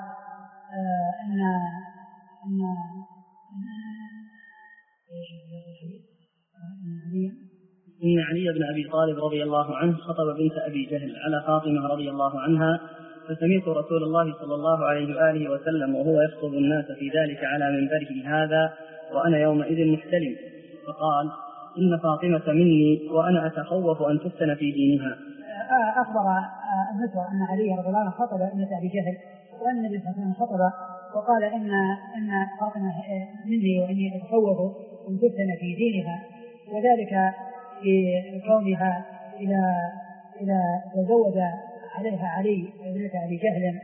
إن علي بن أبي طالب رضي الله عنه خطب بنت أبي جهل على فاطمة رضي الله عنها، فسمعت رسول الله صلى الله عليه وآله وسلم وهو يخطب الناس في ذلك على منبره هذا وأنا يومئذ محتلم، فقال: إن فاطمة مني وأنا أتخوف أن تفتن في دينها. أخبر النسوة أن علي رضي الله عنه خطب ابنة أبي جهل، وأن النبي صلى الله عليه وسلم خطب وقال إن فاطمة مني وإني أتخوف أن تفتن في دينها، وذلك في كونها إذا تزوج عليها علي ابنة أبي جهل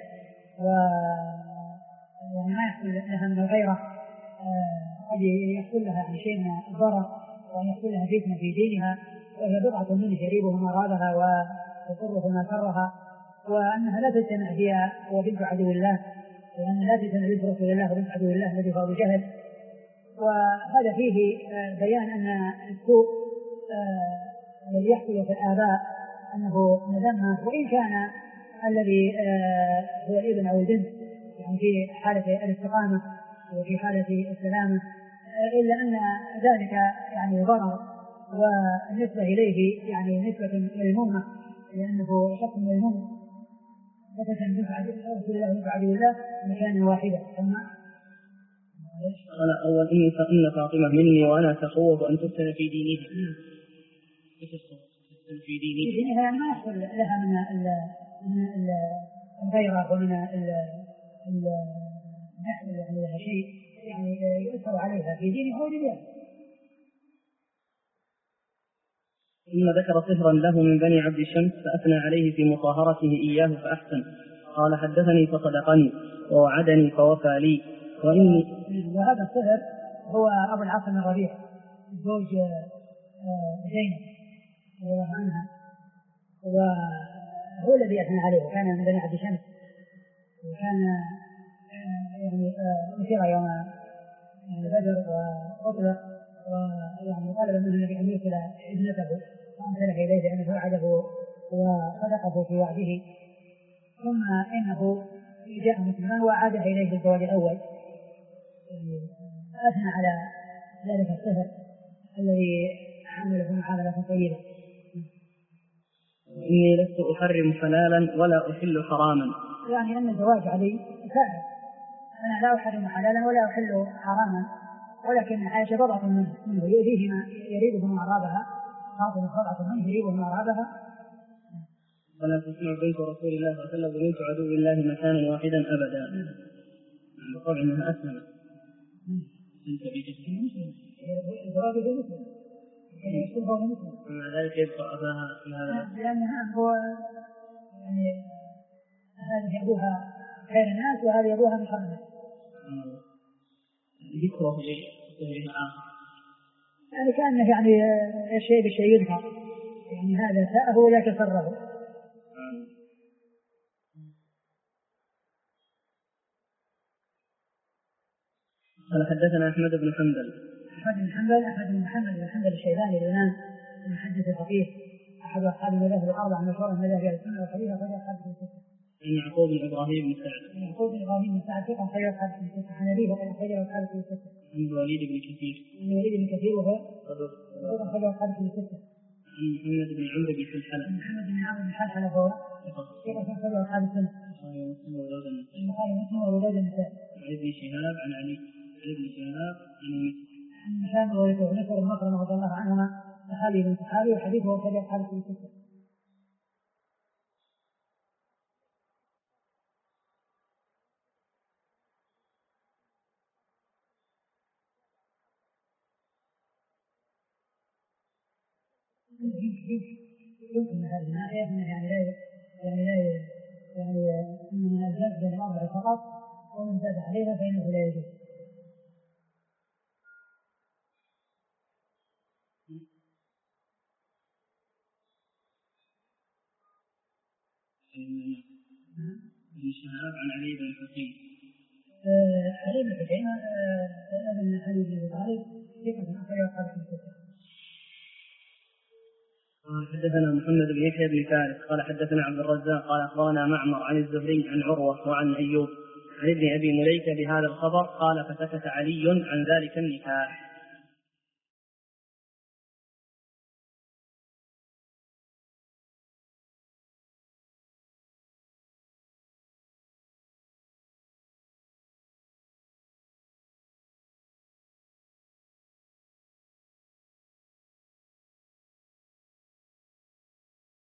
وما يحصل لها من الغيرة، قد يحصل لها عن شيء من الضرر وأن يحصل لها فتنة في دينها، وهي بضعة منه يريبه ما رابها ويضره ما كرها، وأنها لا تجتمع هي وبنت عدو الله، وأنها لا تجتمع بنت رسول الله وبنت عدو الله الذي هو أبو جهل. وهذا فيه بيان أن السوء الذي يحصل في الآباء أنه مذمة، وإن كان الذي هو الابن أو البنت يعني في حالة الاستقامة وفي حالة السلامة، إلا أن ذلك يعني ضرر، والنسبة إليه يعني نسبة ملمومة، لأنه شخص ملموم فتن بفعل رسول الله وبفعل الله مكان واحدة. قال: أول إن فاطمة مني وأنا أتخوف أن تفتن في دينها. في دينها يعني ما يحصل لها من الغيرة ومن يحصل يعني لها شيء يعني يؤثر عليها في دينها ودينها. ثم ذكر صهرا له من بني عبد الشمس فأثنى عليه في مطهرته إياه فأحسن. قال: حدثني فصدقني ووعدني فوفى لي. وهذا الصهر هو أبو العاص بن ربيع زوج زينب رضي الله عنها، وهو الذي أثنى عليه، وكان من بني عبد الشمس، وكان يعني أسر يوم بدر وأطلق، ويعني طلب منه النبي أن يرسل ابنته فأرسله إليه لأنه وعده وصدقه في وعده، ثم إنه جاء مسلما وعاده إليه بالزواج الأول. أثنى على ذلك السهر الذي عمله معاملة طيبة. إني لست أحرم حلالا ولا أحل حراما، يعني أن الزواج علي سائر، أنا لا أحرم حلالا ولا أحل حراما، ولكن عائشة بضعة منه يؤذيه ما يريده ما أرادها، فاطمة بضعة منه يريده ما أرادها. ولا تسمع بنت رسول الله صلى الله عليه وسلم وبنت عدو الله مكانا واحدا أبدا. بالطبع أنها أسلمت. الزواج بالمسلم ومع ذلك يبقى أباها في هذا، لأنها هو يعني هذه أبوها خير الناس وهذه أبوها من شر الناس. ذكره لغير آخر يعني كأنه يعني الشيء بالشيء يذكر، يعني هذا ساءه ولا تسره. قال: حدثنا أحمد بن حنبل. أحمد بن حنبل الشيباني الإمام المحدث الفقيه أحد أصحاب المذاهب الأربعة المشهورة من مذاهب السنة والحديث، أخرج أصحاب الستة. يعقوب بن إبراهيم بن سعد. يعقوب بن إبراهيم بن سعد ثقة، أخرج أصحاب الستة. عن أبيه وقد أخرج أصحاب الستة. عن الوليد بن كثير. وهو أخرج أصحاب الستة. عن محمد بن عمرو بن حلحلة. محمد بن عمرو بن حلحلة هو ثقة، أخرج أصحاب السنة. البخاري ومسلم وأبو داود النسائي. عن ابن شهاب عن علي بن شهاب عن هشام ونصر بن مخرمة رضي الله عنهما صحابي بن صحابي، وحديثه أخرج أصحاب الستة. يمكن هذه الآية يعني من الجزء بين الأربع فقط، ومن زاد عليها فإنه لا يجوز. ابن شهاب عن علي بن الحسين. علي بن الحسين ابن علي بن أبي طالب ثقة أخرج أصحاب الستة. حدثنا محمد بن يحيى بن فارس قال حدثنا عبد الرزاق قال أخبرنا معمر عن الزهري عن عروة وعن أيوب عن ابن أبي مليكة بهذا الخبر قال: فسكت علي عن ذلك النكاح.